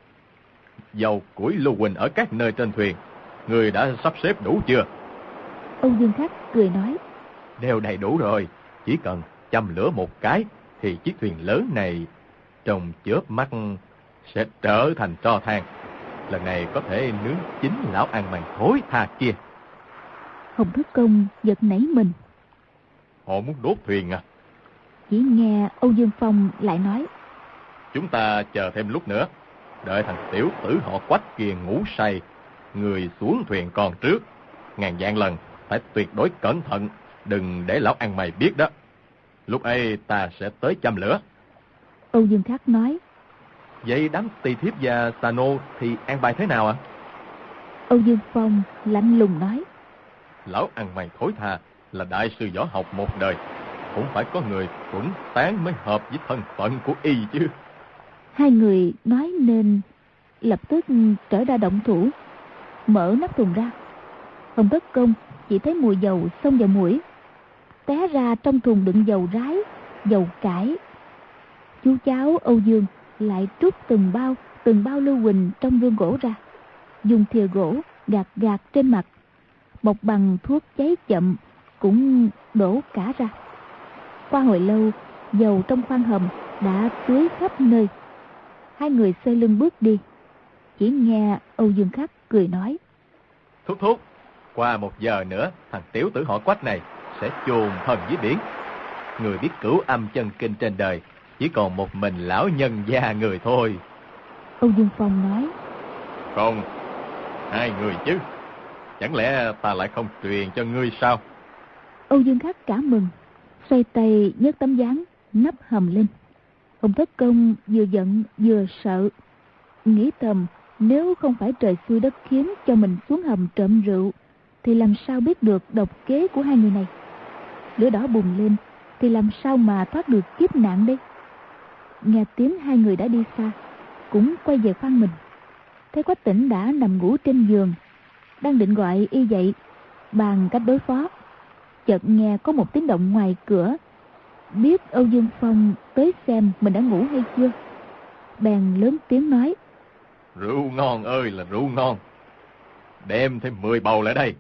Dầu củi lưu huỳnh ở các nơi trên thuyền, người đã sắp xếp đủ chưa? Âu Dương Khắc cười nói, Đều đầy đủ rồi, chỉ cần châm lửa một cái thì chiếc thuyền lớn này trong chớp mắt sẽ trở thành tro than. Lần này có thể nướng chín lão ăn mày thối tha kia. Hồng Thất Công giật nảy mình. Họ muốn đốt thuyền à? Chỉ nghe Âu Dương Phong lại nói, Chúng ta chờ thêm lúc nữa, đợi thằng tiểu tử họ Quách kia ngủ say, người xuống thuyền còn trước. Ngàn vạn lần phải tuyệt đối cẩn thận, đừng để lão ăn mày biết đó. Lúc ấy ta sẽ tới châm lửa. Âu Dương Khắc nói, Vậy đám tỳ thiếp và xà nô thì an bài thế nào ạ? Âu Dương Phong lạnh lùng nói, Lão ăn mày thối tha là đại sư võ học một đời, cũng phải có người tuấn tán mới hợp với thân phận của y chứ. hai người nói nên lập tức trở ra động thủ, mở nắp thùng ra. Hồng Thất Công chỉ thấy mùi dầu xông vào mũi, té ra trong thùng đựng dầu rái, dầu cải. Chú cháu Âu Dương lại trút từng bao lưu huỳnh trong gương gỗ ra, dùng thìa gỗ gạt gạt trên mặt, một bằng thuốc cháy chậm cũng đổ cả ra. Qua hồi lâu, dầu trong khoang hầm đã tưới khắp nơi. Hai người xoay lưng bước đi. Chỉ nghe Âu Dương Khắc cười nói, Thúc thúc, qua 1 giờ nữa thằng tiểu tử họ Quách này sẽ chôn thân dưới biển. Người biết cửu âm chân kinh trên đời chỉ còn một mình lão nhân gia người thôi. Âu Dương Phong nói, Không, hai người chứ. Chẳng lẽ ta lại không truyền cho ngươi sao? Âu Dương Khắc cả mừng, xoay tay nhấc tấm ván nắp hầm lên. Hồng Thất Công vừa giận vừa sợ, nghĩ thầm nếu không phải trời xui đất khiến cho mình xuống hầm trộm rượu thì làm sao biết được độc kế của hai người này. Lửa đỏ bùng lên thì làm sao mà thoát được kiếp nạn đây. Nghe tiếng hai người đã đi xa, cũng quay về khoang mình. Thấy Quách Tĩnh đã nằm ngủ trên giường, đang định gọi y dậy bàn cách đối phó, chợt nghe có một tiếng động ngoài cửa. Biết Âu Dương Phong tới xem mình đã ngủ hay chưa, bèn lớn tiếng nói, Rượu ngon ơi là rượu ngon, đem thêm 10 bầu lại đây.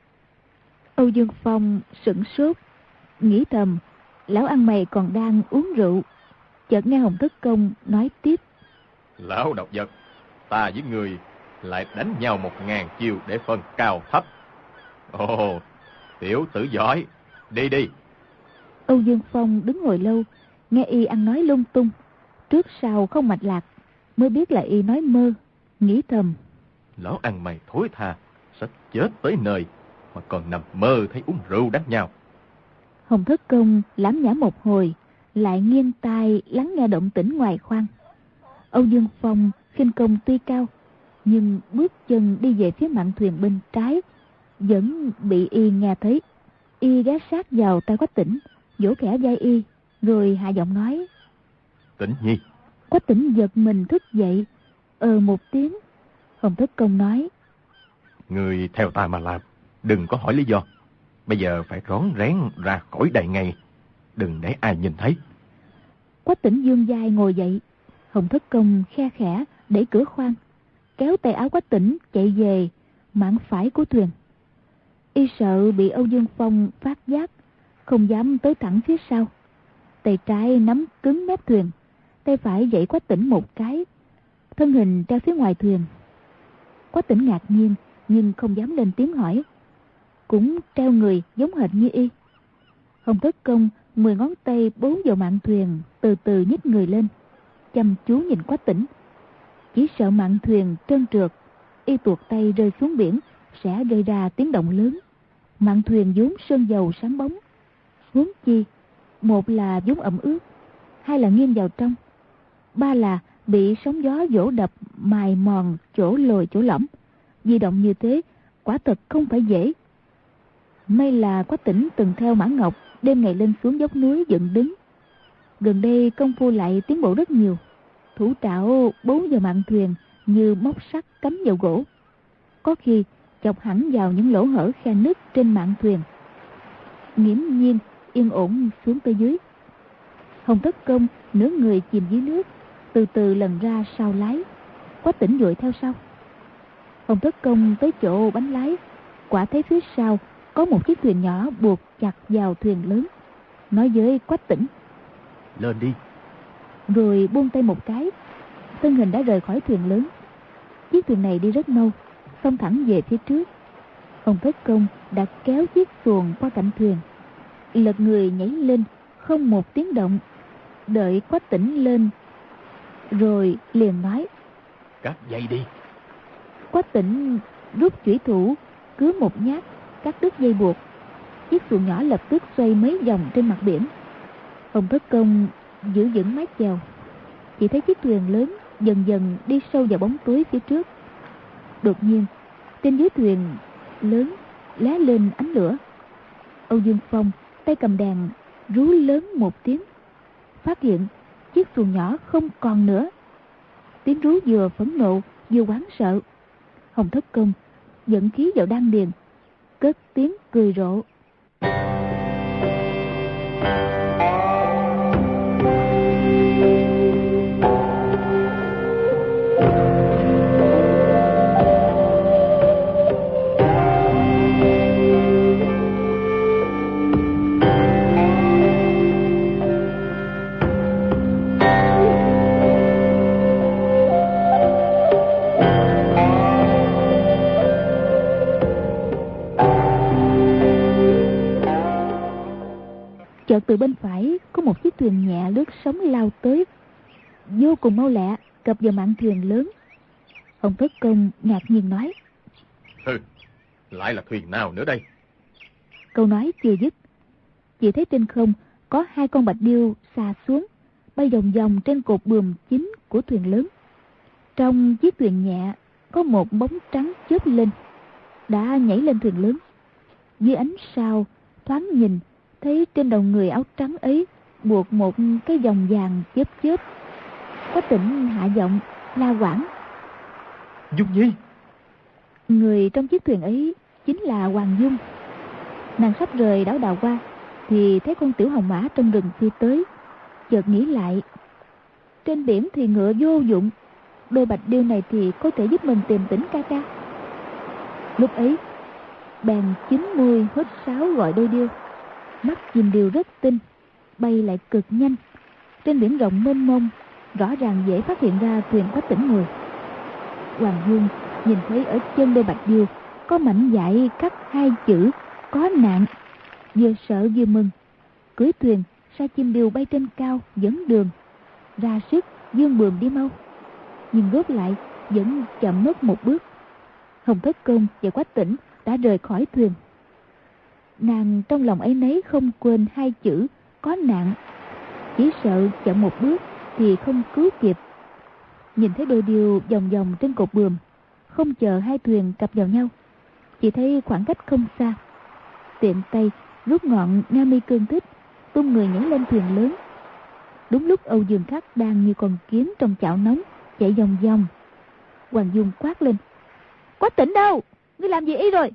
Âu Dương Phong sửng sốt, nghĩ thầm lão ăn mày còn đang uống rượu. Chợt nghe Hồng Thất Công nói tiếp, Lão độc vật, ta với người lại đánh nhau 1000 chiêu để phân cao thấp. Ồ, tiểu tử giỏi, đi đi. Âu Dương Phong đứng hồi lâu, nghe y ăn nói lung tung, trước sau không mạch lạc, mới biết là y nói mơ. Nghĩ thầm, Lão ăn mày thối tha, sẽ chết tới nơi mà còn nằm mơ thấy uống rượu đánh nhau. Hồng Thất Công lảm nhảm một hồi, lại nghiêng tai lắng nghe động tĩnh ngoài khoang. Âu Dương Phong khinh công tuy cao, nhưng bước chân đi về phía mạn thuyền bên trái vẫn bị y nghe thấy. Y ghé sát vào tay Quách Tĩnh, vỗ khẽ vai y, rồi hạ giọng nói, Tĩnh nhi. Quách Tĩnh giật mình thức dậy, một tiếng. Hồng Thất Công nói, Người theo ta mà làm, đừng có hỏi lý do. Bây giờ phải rón rén ra khỏi đây ngay, đừng để ai nhìn thấy. Quách Tĩnh dương vai ngồi dậy. Hồng Thất Công khe khẽ đẩy cửa khoang, kéo tay áo Quách Tĩnh chạy về mạn phải của thuyền. Y sợ bị Âu Dương Phong phát giác, không dám tới thẳng phía sau. Tay trái nắm cứng mép thuyền, tay phải giãy Quách Tĩnh một cái, thân hình ra phía ngoài thuyền. Quách Tĩnh ngạc nhiên nhưng không dám lên tiếng hỏi, cũng treo người giống hệt như y. Hồng Thất Công 10 ngón tay bấu vào mạn thuyền, từ từ nhích người lên, chăm chú nhìn Quách Tỉnh. Chỉ sợ mạn thuyền trơn trượt, y tuột tay rơi xuống biển sẽ gây ra tiếng động lớn. Mạn thuyền vốn sơn dầu sáng bóng, huống chi một là vốn ẩm ướt, hai là nghiêng vào trong, ba là bị sóng gió vỗ đập mài mòn chỗ lồi chỗ lõm. Di động như thế quả thật không phải dễ. May là Quách Tỉnh từng theo Mã Ngọc đêm ngày lên xuống dốc núi dựng đứng, gần đây công phu lại tiến bộ rất nhiều. Thủ trảo bấu vào mạn thuyền như móc sắt cắm vào gỗ, có khi chọc hẳn vào những lỗ hở khe nứt trên mạn thuyền. Nghiễm nhiên yên ổn xuống tới dưới. Hồng Thất Công nửa người chìm dưới nước, từ từ lần ra sau lái. Quách Tỉnh vội theo sau. Hồng Thất Công tới chỗ bánh lái, quả thấy phía sau có một chiếc thuyền nhỏ buộc chặt vào thuyền lớn, nói với Quách Tỉnh: Lên đi. Rồi buông tay một cái, thân hình đã rời khỏi thuyền lớn. Chiếc thuyền này đi rất mau, xông thẳng về phía trước. Hồng Thất Công đã kéo chiếc xuồng qua cạnh thuyền, lật người nhảy lên, không một tiếng động, đợi Quách Tỉnh lên rồi liền nói: Cắt dây đi. Quách Tỉnh rút chủy thủ cứa một nhát, cắt đứt dây buộc. Chiếc xuồng nhỏ lập tức xoay mấy vòng trên mặt biển. Hồng Thất Công giữ vững mái chèo, chỉ thấy chiếc thuyền lớn dần dần đi sâu vào bóng tối phía trước. Đột nhiên trên dưới thuyền lớn lóe lên ánh lửa. Âu Dương Phong tay cầm đèn rú lớn một tiếng, phát hiện chiếc xuồng nhỏ không còn nữa. Tiếng rú vừa phẫn nộ vừa hoảng sợ. Hồng Thất Công dẫn khí vào đan điền, cất tiếng cười rộ: Chợt từ bên phải có một chiếc thuyền nhẹ lướt sóng lao tới, vô cùng mau lẹ cập vào mạn thuyền lớn. Hồng Thất Công ngạc nhiên nói: Lại là thuyền nào nữa đây? Câu nói chưa dứt, chỉ thấy trên không có hai con bạch điêu xà xuống, bay vòng vòng trên cột buồm chính của thuyền lớn. Trong chiếc thuyền nhẹ có một bóng trắng chớp lên, đã nhảy lên thuyền lớn. Dưới ánh sao thoáng nhìn thấy trên đầu người áo trắng ấy buộc một cái vòng vàng chớp chớp. Quách Tỉnh hạ giọng la quảng: Dung Nhi! Người trong chiếc thuyền ấy chính là Hoàng Dung. Nàng sắp rời đảo Đào Hoa thì thấy con tiểu hồng mã trong rừng phi tới, chợt nghĩ lại, trên biển thì ngựa vô dụng, đôi bạch điêu này thì có thể giúp mình tìm Tỉnh ca ca. Lúc ấy bèn chín môi hớt sáo gọi đôi điêu. Mắt chim điêu rất tinh, bay lại cực nhanh. Trên biển rộng mênh mông, rõ ràng dễ phát hiện ra thuyền Quách Tỉnh ngồi. Hoàng Dung nhìn thấy ở chân đôi bạch điêu có mảnh vải khắc hai chữ có nạn, vừa sợ vừa mừng, cưỡi thuyền sai chim điêu bay trên cao dẫn đường, ra sức dương buồm đi mau. Nhưng rốt lại vẫn chậm mất một bước. Hồng Thất Công và Quách Tỉnh đã rời khỏi thuyền. Nàng trong lòng ấy nấy không quên hai chữ có nạn, chỉ sợ chậm một bước thì không cứu kịp. Nhìn thấy đôi điêu vòng vòng trên cột buồm, không chờ hai thuyền cặp vào nhau, chỉ thấy khoảng cách không xa, tiện tay rút ngọn Nga Mi Cương Thích, tung người nhảy lên thuyền lớn. Đúng lúc Âu Dương Khắc đang như con kiến trong chảo nóng chạy vòng vòng, Hoàng Dung quát lên: Quách Tỉnh đâu? Ngươi làm gì y rồi?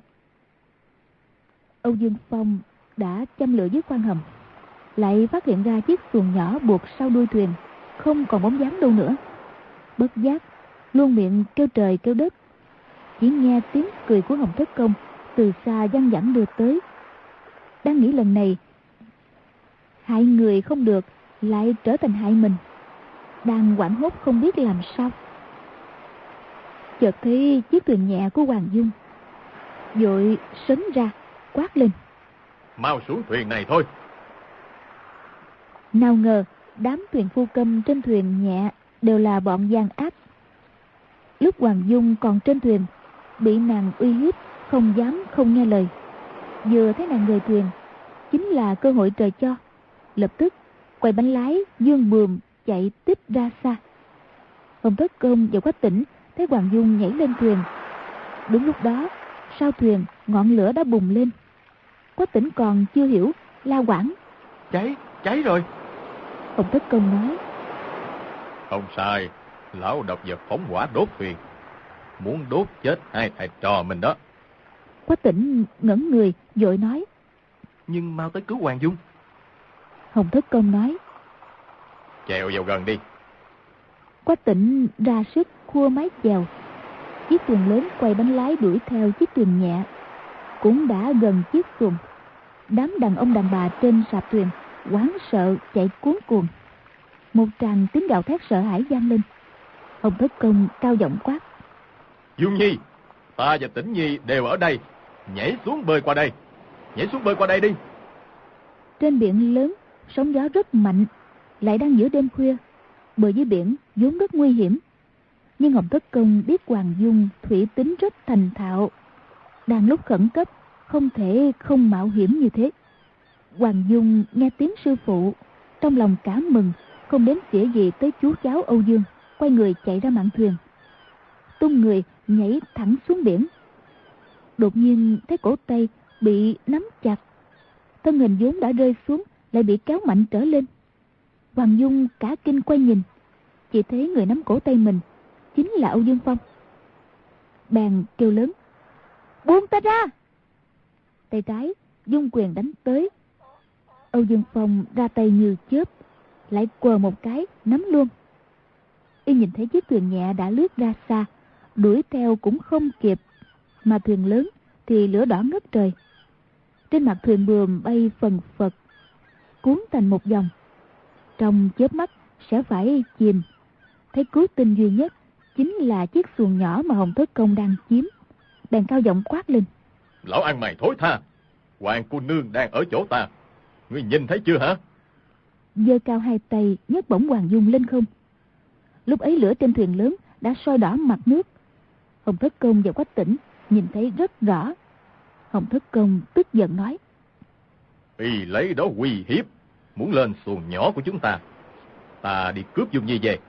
Âu Dương Phong đã châm lửa dưới khoang hầm, lại phát hiện ra chiếc xuồng nhỏ buộc sau đuôi thuyền không còn bóng dáng đâu nữa. Bất giác luôn miệng kêu trời kêu đất. Chỉ nghe tiếng cười của Hồng Thất Công từ xa văng vẳng đưa tới. Đang nghĩ lần này hại người không được, lại trở thành hại mình, đang hoảng hốt không biết làm sao. Chợt thấy chiếc thuyền nhẹ của Hoàng Dung, vội sấn ra quát lên: Mau xuống thuyền này thôi! Nào ngờ đám thuyền phu câm trên thuyền nhẹ đều là bọn gian ác. Lúc Hoàng Dung còn trên thuyền, bị nàng uy hiếp, không dám không nghe lời. Vừa thấy nàng rời thuyền, chính là cơ hội trời cho. Lập tức quay bánh lái, dương buồm chạy tiếp ra xa. Hồng Thất Công và Quách Tỉnh thấy Hoàng Dung nhảy lên thuyền. Đúng lúc đó, sau thuyền ngọn lửa đã bùng lên. Quách Tỉnh còn chưa hiểu, la quảng: Cháy rồi. Hồng Thất Công nói: Không sai, lão độc vật phóng hỏa đốt thuyền, muốn đốt chết hai thầy trò mình đó. Quách Tỉnh ngẩn người, vội nói: Nhưng mau tới cứu Hoàng Dung. Hồng Thất Công nói: Chèo vào gần đi. Quách Tỉnh ra sức khua mái chèo. Chiếc thuyền lớn quay bánh lái đuổi theo chiếc thuyền nhẹ. Cũng đã gần chiếc xuồng. Đám đàn ông đàn bà trên sạp thuyền hoảng sợ chạy cuống cuồng. Một tràng tiếng gào thét sợ hãi vang lên. Hồng Thất Công cao giọng quát: Dung Nhi, ta và Tĩnh Nhi đều ở đây, nhảy xuống bơi qua đây. Nhảy xuống bơi qua đây đi. Trên biển lớn, sóng gió rất mạnh, lại đang giữa đêm khuya. Bờ dưới biển vốn rất nguy hiểm. Nhưng Hồng Thất Công biết Hoàng Dung thủy tính rất thành thạo. Đang lúc khẩn cấp, không thể không mạo hiểm như thế. Hoàng Dung nghe tiếng sư phụ, trong lòng cảm mừng, không đếm xỉa gì tới chú cháu Âu Dương, quay người chạy ra mạn thuyền, tung người nhảy thẳng xuống biển. Đột nhiên thấy cổ tay bị nắm chặt, thân hình vốn đã rơi xuống lại bị kéo mạnh trở lên. Hoàng Dung cả kinh quay nhìn, chỉ thấy người nắm cổ tay mình chính là Âu Dương Phong. Bèn kêu lớn: Buông ta ra! Tay trái dung quyền đánh tới. Âu Dương Phong ra tay như chớp, lại quờ một cái nắm luôn. Y nhìn thấy chiếc thuyền nhẹ đã lướt ra xa, đuổi theo cũng không kịp, mà thuyền lớn thì lửa đỏ ngất trời. Trên mặt thuyền buồm bay phần phật, cuốn thành một dòng, trong chớp mắt sẽ phải chìm. Thấy cứu tinh duy nhất chính là chiếc xuồng nhỏ mà Hồng Thất Công đang chiếm, bèn cao giọng quát lên: Lão ăn mày thối tha, Hoàng cô nương đang ở chỗ ta, ngươi nhìn thấy chưa hả? Giơ cao hai tay nhấc bổng Hoàng Dung lên không. Lúc ấy lửa trên thuyền lớn đã soi đỏ mặt nước. Hồng Thất Công và Quách Tỉnh nhìn thấy rất rõ. Hồng Thất Công tức giận nói: Y lấy đó uy hiếp, muốn lên xuồng nhỏ của chúng ta. Ta đi cướp Dung Nhi về.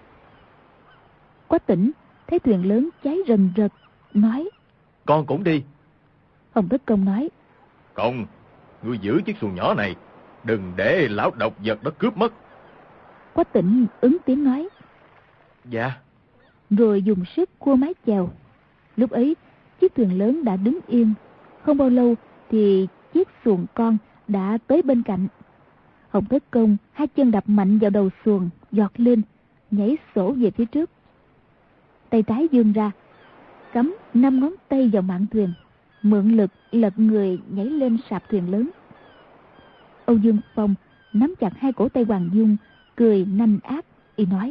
Quách Tỉnh thấy thuyền lớn cháy rần rật, nói: Con cũng đi. Hồng Thất Công nói: Không, ngươi giữ chiếc xuồng nhỏ này, đừng để lão độc vật đó cướp mất. Quách Tỉnh ứng tiếng nói: Dạ. Rồi dùng sức cua mái chèo. Lúc ấy chiếc thuyền lớn đã đứng yên. Không bao lâu thì chiếc xuồng con đã tới bên cạnh. Hồng Thất Công hai chân đập mạnh vào đầu xuồng, giọt lên, nhảy sổ về phía trước. Tay trái vươn ra, cắm 5 ngón tay vào mạn thuyền, mượn lực lật người nhảy lên sạp thuyền lớn. Âu Dương Phong nắm chặt hai cổ tay Hoàng Dung, cười nanh ác, y nói: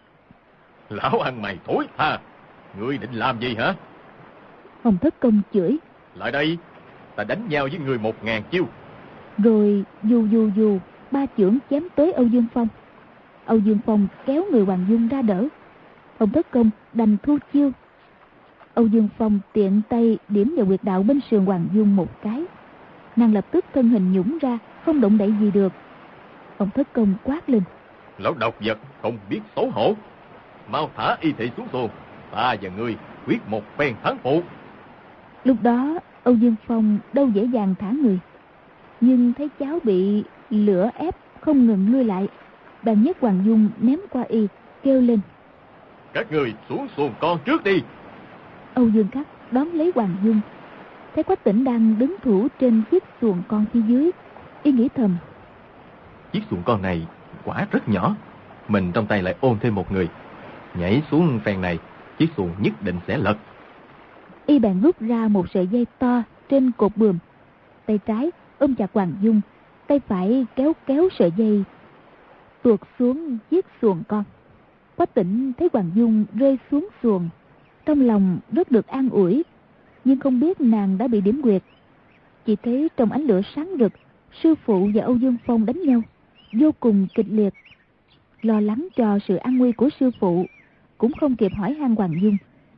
Lão ăn mày thối tha, ngươi định làm gì hả? Hồng Thất Công chửi: Lại đây, ta đánh nhau với người 1000 chiêu. Rồi dù ba chưởng chém tới Âu Dương Phong. Âu Dương Phong kéo người Hoàng Dung ra đỡ. Hồng Thất Công đành thu chiêu. Âu Dương Phong tiện tay điểm vào huyệt đạo bên sườn Hoàng Dung một cái. Nàng lập tức thân hình nhũng ra, không động đậy gì được. Hồng Thất Công quát lên: Lão độc vật không biết xấu hổ, mau thả y thị xuống xuồng, ta và ngươi quyết một phen thắng phụ. Lúc đó Âu Dương Phong đâu dễ dàng thả người, nhưng thấy cháu bị lửa ép không ngừng lui lại, bèn nhấc Hoàng Dung ném qua y, kêu lên: Các người xuống xuồng con trước đi. Âu Dương Khắc đón lấy Hoàng Dung. Thấy Quách Tỉnh đang đứng thủ trên chiếc xuồng con phía dưới, y nghĩ thầm: Chiếc xuồng con này quả rất nhỏ, mình trong tay lại ôm thêm một người, nhảy xuống phen này, chiếc xuồng nhất định sẽ lật. Y bèn rút ra một sợi dây to trên cột buồm, tay trái ôm chặt Hoàng Dung, tay phải kéo sợi dây tuột xuống chiếc xuồng con. Quách Tỉnh thấy Hoàng Dung rơi xuống xuồng, trong lòng rất được an ủi, nhưng không biết nàng đã bị điểm quyệt. Chỉ thấy trong ánh lửa sáng rực, sư phụ và Âu Dương Phong đánh nhau, vô cùng kịch liệt. Lo lắng cho sự an nguy của sư phụ, cũng không kịp hỏi han Hoàng Dung,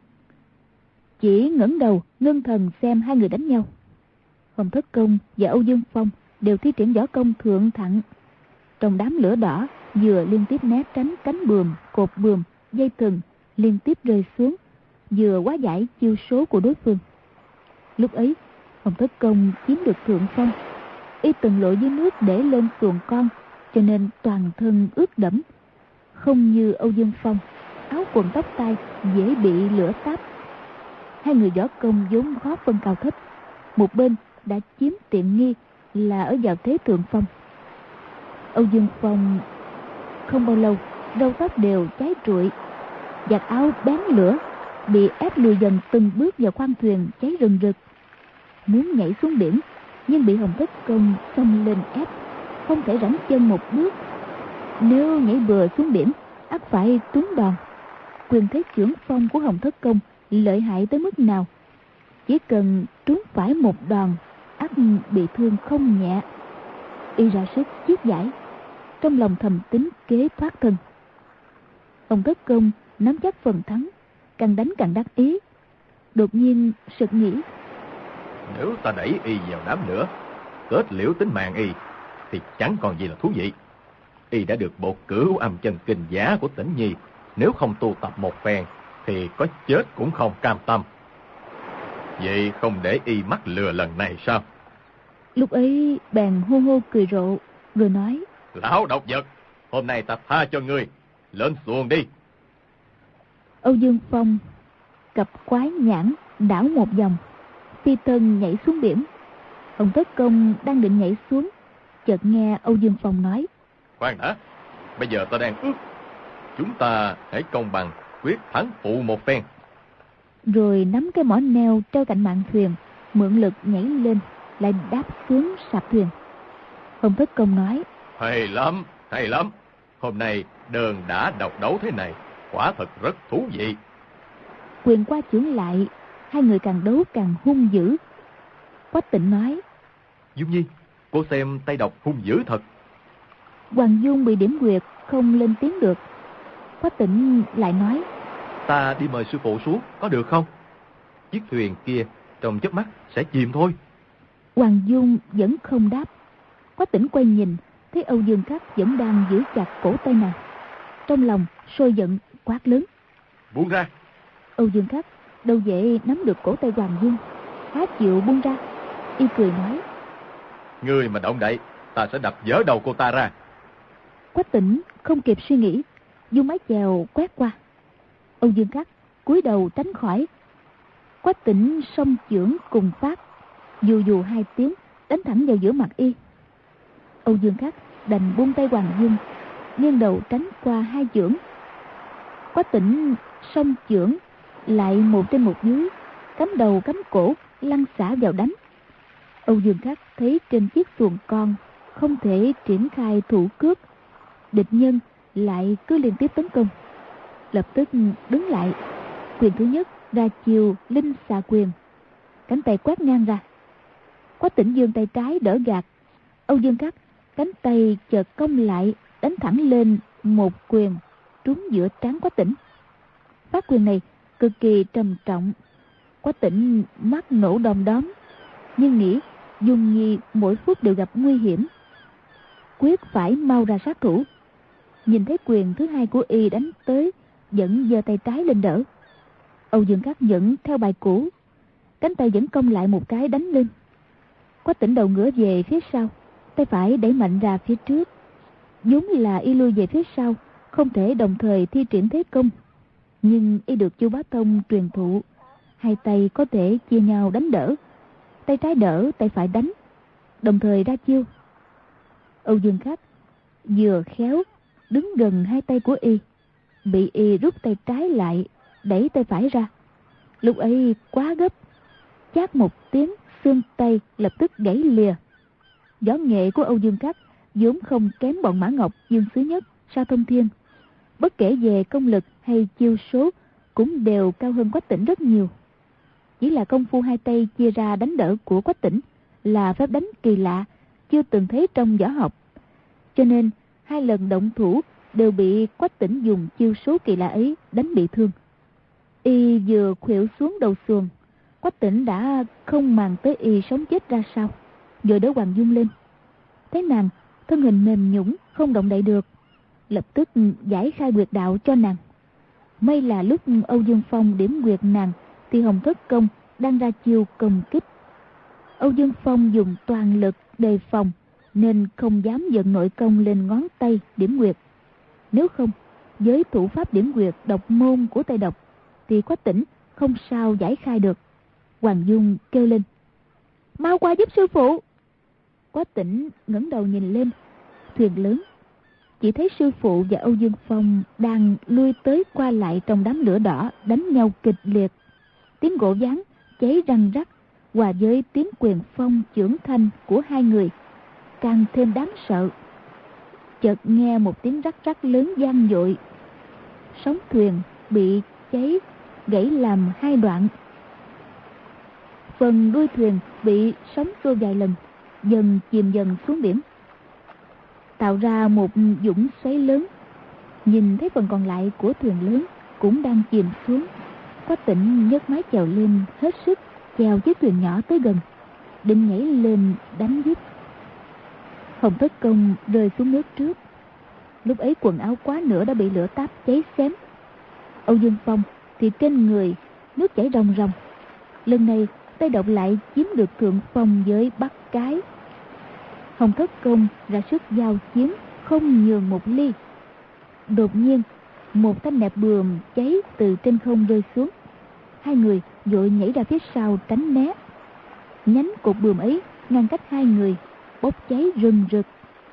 chỉ ngẩng đầu ngưng thần xem hai người đánh nhau. Hồng Thất Công và Âu Dương Phong đều thi triển võ công thượng thặng. Trong đám lửa đỏ, vừa liên tiếp né tránh cánh buồm, cột buồm, dây thừng liên tiếp rơi xuống, vừa hóa giải chiêu số của đối phương. Lúc ấy, Hồng Thất Công chiếm được thượng phong. Y từng lội dưới nước để lên xuồng con, cho nên toàn thân ướt đẫm, không như Âu Dương Phong, áo quần tóc tai dễ bị lửa táp. Hai người võ công vốn khó phân cao thấp, một bên đã chiếm tiện nghi là ở vào thế thượng phong. Âu Dương Phong không bao lâu đầu tóc đều cháy rụi, vạt áo bén lửa, bị ép lùi dần từng bước vào khoang thuyền cháy rừng rực. Muốn nhảy xuống biển, nhưng bị Hồng Thất Công xông lên ép, không thể rảnh chân một bước. Nếu nhảy bừa xuống biển, ắt phải trúng đòn. Quyền thế chưởng phong của Hồng Thất Công lợi hại tới mức nào, chỉ cần trúng phải một đòn, ắt bị thương không nhẹ. Y ra sức chiết giải, trong lòng thầm tính kế thoát thân. Hồng Thất Công nắm chắc phần thắng, càng đánh càng đắc ý. Đột nhiên sực nghĩ, nếu ta đẩy y vào đám lửa, kết liễu tính mạng y, thì chẳng còn gì là thú vị. Y đã được bộ cửu âm chân kinh giá của Tĩnh Nhi, nếu không tu tập một phen thì có chết cũng không cam tâm. Vậy không để y mắc lừa lần này sao? Lúc ấy bèn hô hô cười rộ, rồi nói, lão độc vật, hôm nay ta tha cho ngươi, lên xuồng đi. Âu Dương Phong cặp quái nhãn đảo một vòng, phi thân nhảy xuống biển. Hồng Thất Công đang định nhảy xuống, chợt nghe Âu Dương Phong nói, khoan đã, bây giờ ta đang ước, chúng ta hãy công bằng quyết thắng phụ một phen. Rồi nắm cái mỏ neo treo cạnh mạn thuyền, mượn lực nhảy lên, lại đáp xuống sạp thuyền. Hồng Thất Công nói, hay lắm, hay lắm. Hôm nay đơn đã độc đấu thế này, quả thật rất thú vị. Quyền qua chưởng lại, hai người càng đấu càng hung dữ. Quách Tịnh nói, Dung Nhi, cô xem tay độc hung dữ thật. Hoàng Dung bị điểm quyệt, không lên tiếng được. Quách Tịnh lại nói, ta đi mời sư phụ xuống, có được không? Chiếc thuyền kia trong chớp mắt sẽ chìm thôi. Hoàng Dung vẫn không đáp. Quách Tĩnh quay nhìn, thấy Âu Dương Khắc vẫn đang giữ chặt cổ tay nàng. Trong lòng sôi giận quát lớn, buông ra. Âu Dương Khắc đâu dễ nắm được cổ tay Hoàng Dung, há chịu buông ra. Y cười nói, Ngươi mà động đậy, ta sẽ đập vỡ đầu cô ta ra. Quách Tĩnh không kịp suy nghĩ, dung mái chèo quét qua. Âu Dương Khắc cúi đầu tránh khỏi. Quách Tĩnh song chưởng cùng phát, dù dù hai tiếng đánh thẳng vào giữa mặt y. Âu Dương Khắc đành buông tay Hoàng Dung, nghiêng đầu tránh qua hai chưởng. Quách Tĩnh song chưởng lại một trên một dưới, cắm đầu cắm cổ lăn xả vào đánh. Âu Dương Khắc thấy trên chiếc xuồng con không thể triển khai thủ cước, địch nhân lại cứ liên tiếp tấn công, lập tức đứng lại. Quyền thứ nhất ra chiều linh xà quyền, cánh tay quét ngang ra. Quách Tĩnh giương tay trái đỡ gạt. Âu Dương Khắc cánh tay chợt cong lại, đánh thẳng lên một quyền trúng giữa trán Quách Tĩnh. Phát quyền này cực kỳ trầm trọng. Quách Tĩnh mắt nổ đom đóm, nhưng nghĩ Dung Nhi mỗi phút đều gặp nguy hiểm, quyết phải mau ra sát thủ. Nhìn thấy quyền thứ hai của y đánh tới, vẫn giơ tay trái lên đỡ. Âu Dương Khắc vẫn theo bài cũ, cánh tay vẫn cong lại một cái đánh lên. Quách Tĩnh đầu ngửa về phía sau, tay phải đẩy mạnh ra phía trước. Vốn là y lui về phía sau, không thể đồng thời thi triển thế công, nhưng y được Chu Bá Thông truyền thụ, hai tay có thể chia nhau đánh đỡ, tay trái đỡ, tay phải đánh, đồng thời ra chiêu. Âu Dương Khắc vừa khéo đứng gần hai tay của y, bị y rút tay trái lại, đẩy tay phải ra. Lúc ấy quá gấp, chát một tiếng, xương tay lập tức gãy lìa. Võ nghệ của Âu Dương Khắc vốn không kém bọn Mã Ngọc, Dương Xứ Nhất, Sa Thông Thiên, bất kể về công lực hay chiêu số cũng đều cao hơn Quách Tĩnh rất nhiều. Chỉ là công phu hai tay chia ra đánh đỡ của Quách Tĩnh là phép đánh kỳ lạ, chưa từng thấy trong võ học, cho nên 2 lần động thủ đều bị Quách Tĩnh dùng chiêu số kỳ lạ ấy đánh bị thương. Y vừa khuỵu xuống đầu xuồng, Quách Tĩnh đã không màng tới y sống chết ra sao, rồi đỡ Hoàng Dung lên. Thấy nàng thân hình mềm nhũn không động đậy được, lập tức giải khai quyệt đạo cho nàng. May là lúc Âu Dương Phong điểm quyệt nàng thì Hồng Thất Công đang ra chiêu công kích. Âu Dương Phong dùng toàn lực đề phòng nên không dám dẫn nội công lên ngón tay điểm quyệt. Nếu không, với thủ pháp điểm quyệt độc môn của Tây Độc thì Quách Tĩnh không sao giải khai được. Hoàng Dung kêu lên: "Mau qua giúp sư phụ!" Quách Tĩnh ngẩng đầu nhìn lên thuyền lớn, chỉ thấy sư phụ và Âu Dương Phong đang lui tới qua lại trong đám lửa đỏ, đánh nhau kịch liệt. Tiếng gỗ ván cháy răng rắc hòa với tiếng quyền phong chưởng thanh của 2 người càng thêm đáng sợ. Chợt nghe một tiếng rắc rắc lớn vang dội, sóng thuyền bị cháy gãy làm 2 đoạn. Phần đuôi thuyền bị sóng xô vài lần, dần chìm dần xuống biển, tạo ra một vũng xoáy lớn. Nhìn thấy phần còn lại của thuyền lớn cũng đang chìm xuống, Quách Tĩnh nhấc mái chèo lên hết sức, chèo chiếc thuyền nhỏ tới gần, định nhảy lên đánh giúp. Hồng Thất Công rơi xuống nước trước. Lúc ấy quần áo quá nửa đã bị lửa táp cháy xém. Âu Dương Phong thì trên người nước chảy ròng ròng. Lần này Tây Độc lại chiếm được thượng phong với Bắc Cái. Hồng Thất Công ra sức giao chiến, không nhường một ly. Đột nhiên một thanh nẹp bườm cháy từ trên không rơi xuống. 2 người vội nhảy ra phía sau tránh né. Nhánh cột bườm ấy ngăn cách 2 người, bốc cháy rừng rực.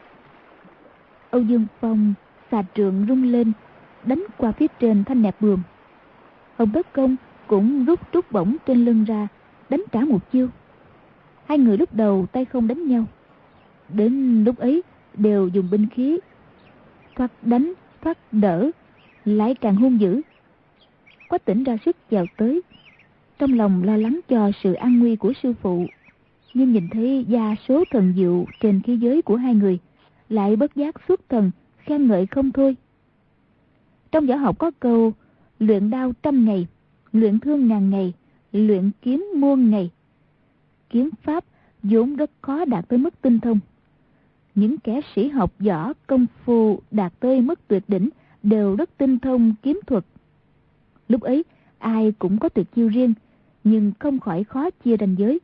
Âu Dương Phong xà trượng rung lên, đánh qua phía trên thanh nẹp bườm. Hồng Thất Công cũng rút trúc bổng trên lưng ra, đánh trả một chiêu. 2 người lúc đầu tay không đánh nhau, đến lúc ấy đều dùng binh khí, thoát đánh thoát đỡ, lại càng hung dữ. Quách Tĩnh ra sức chèo tới, trong lòng lo lắng cho sự an nguy của sư phụ, nhưng nhìn thấy gia số thần diệu trên khí giới của 2 người, lại bất giác xuất thần khen ngợi không thôi. Trong võ học có câu: luyện đao 100 ngày, luyện thương 1000 ngày, luyện kiếm muôn ngày. Kiếm pháp vốn rất khó đạt tới mức tinh thông. Những kẻ sĩ học võ công phu đạt tới mức tuyệt đỉnh đều rất tinh thông kiếm thuật. Lúc ấy ai cũng có tuyệt chiêu riêng, nhưng không khỏi khó chia ranh giới.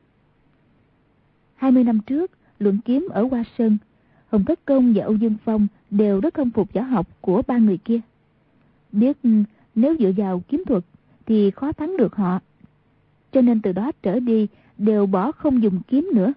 20 năm trước luận kiếm ở Hoa Sơn, Hồng Thất Công và Âu Dương Phong đều rất khâm phục võ học của 3 người kia, biết nếu dựa vào kiếm thuật thì khó thắng được họ, cho nên từ đó trở đi đều bỏ không dùng kiếm nữa.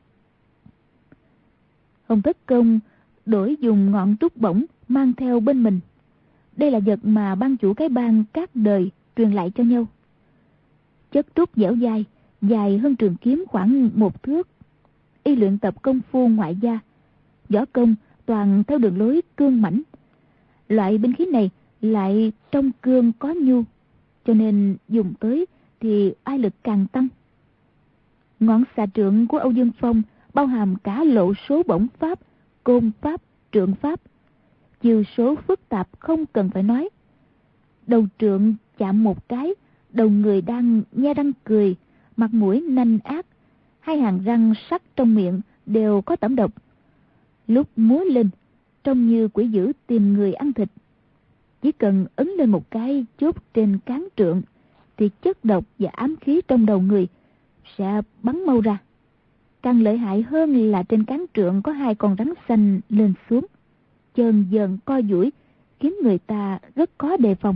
Hồng Thất Công đổi dùng ngọn trúc bổng mang theo bên mình. Đây là vật mà ban chủ cái bang các đời truyền lại cho nhau. Chất trúc dẻo dai, dài hơn trường kiếm khoảng 1 thước. Y luyện tập công phu ngoại gia, võ công toàn theo đường lối cương mãnh. Loại binh khí này lại trong cương có nhu, cho nên dùng tới thì ai lực càng tăng. Ngọn xà trượng của Âu Dương Phong bao hàm cả lộ số bổng pháp, côn pháp, trượng pháp, chiêu số phức tạp không cần phải nói. Đầu trượng chạm một cái, đầu người đang nhe răng cười, mặt mũi nanh ác, 2 hàng răng sắc trong miệng đều có tẩm độc. Lúc múa lên trông như quỷ dữ tìm người ăn thịt. Chỉ cần ấn lên một cái chốt trên cán trượng thì chất độc và ám khí trong đầu người sẽ bắn mau ra. Càng lợi hại hơn là trên cán trượng có 2 con rắn xanh lên xuống, chờn dờn co duỗi, khiến người ta rất khó đề phòng.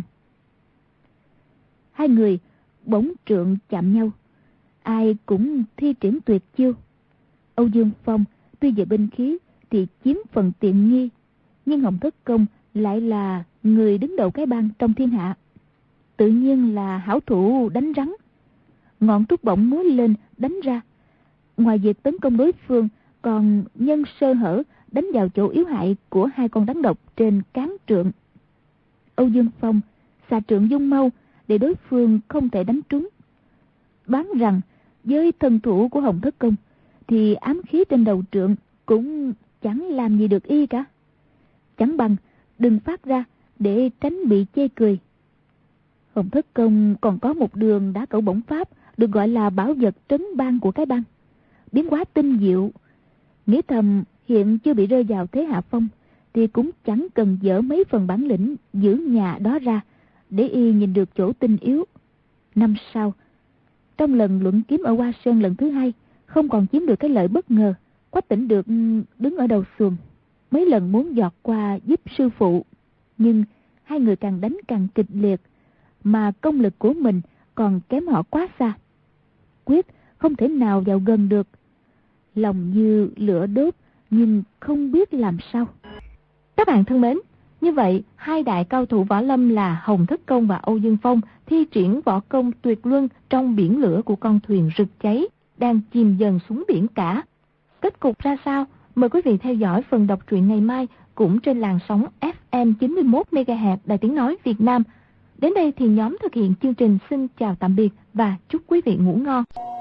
2 người bổng trượng chạm nhau, ai cũng thi triển tuyệt chiêu. Âu Dương Phong tuy về binh khí thì chiếm phần tiện nghi, nhưng Hồng Thất Công lại là người đứng đầu cái bang trong thiên hạ, tự nhiên là hảo thủ đánh rắn. Ngọn trúc bổng múa lên đánh ra, ngoài việc tấn công đối phương còn nhân sơ hở đánh vào chỗ yếu hại của 2 con rắn độc trên cán trượng. Âu Dương Phong xà trượng dung mau để đối phương không thể đánh trúng. Đoán rằng với thân thủ của Hồng Thất Công thì ám khí trên đầu trượng cũng chẳng làm gì được y cả. chẳng bằng đừng phát ra để tránh bị chê cười. Hồng Thất Công còn có một đường đá cẩu bổng pháp được gọi là bảo vật trấn bang của cái bang, biến hóa tinh diệu. Nghĩ thầm hiện chưa bị rơi vào thế hạ phong thì cũng chẳng cần dỡ mấy phần bản lĩnh giữ nhà đó ra để y nhìn được chỗ tinh yếu. Năm sau, trong lần luận kiếm ở Hoa Sơn lần thứ 2, không còn chiếm được cái lợi bất ngờ, Quách Tĩnh được đứng ở đầu xuồng, mấy lần muốn giọt qua giúp sư phụ, nhưng hai người càng đánh càng kịch liệt, mà công lực của mình còn kém họ quá xa. Quyết không thể nào vào gần được, lòng như lửa đốt nhưng không biết làm sao. Các bạn thân mến, như vậy hai đại cao thủ võ lâm là Hồng Thất Công và Âu Dương Phong thi triển võ công tuyệt luân trong biển lửa của con thuyền rực cháy đang chìm dần xuống biển cả. Kết cục ra sao? Mời quý vị theo dõi phần đọc truyện ngày mai cũng trên làn sóng FM 91 MHz Đài Tiếng nói Việt Nam. Đến đây thì nhóm thực hiện chương trình xin chào tạm biệt và chúc quý vị ngủ ngon.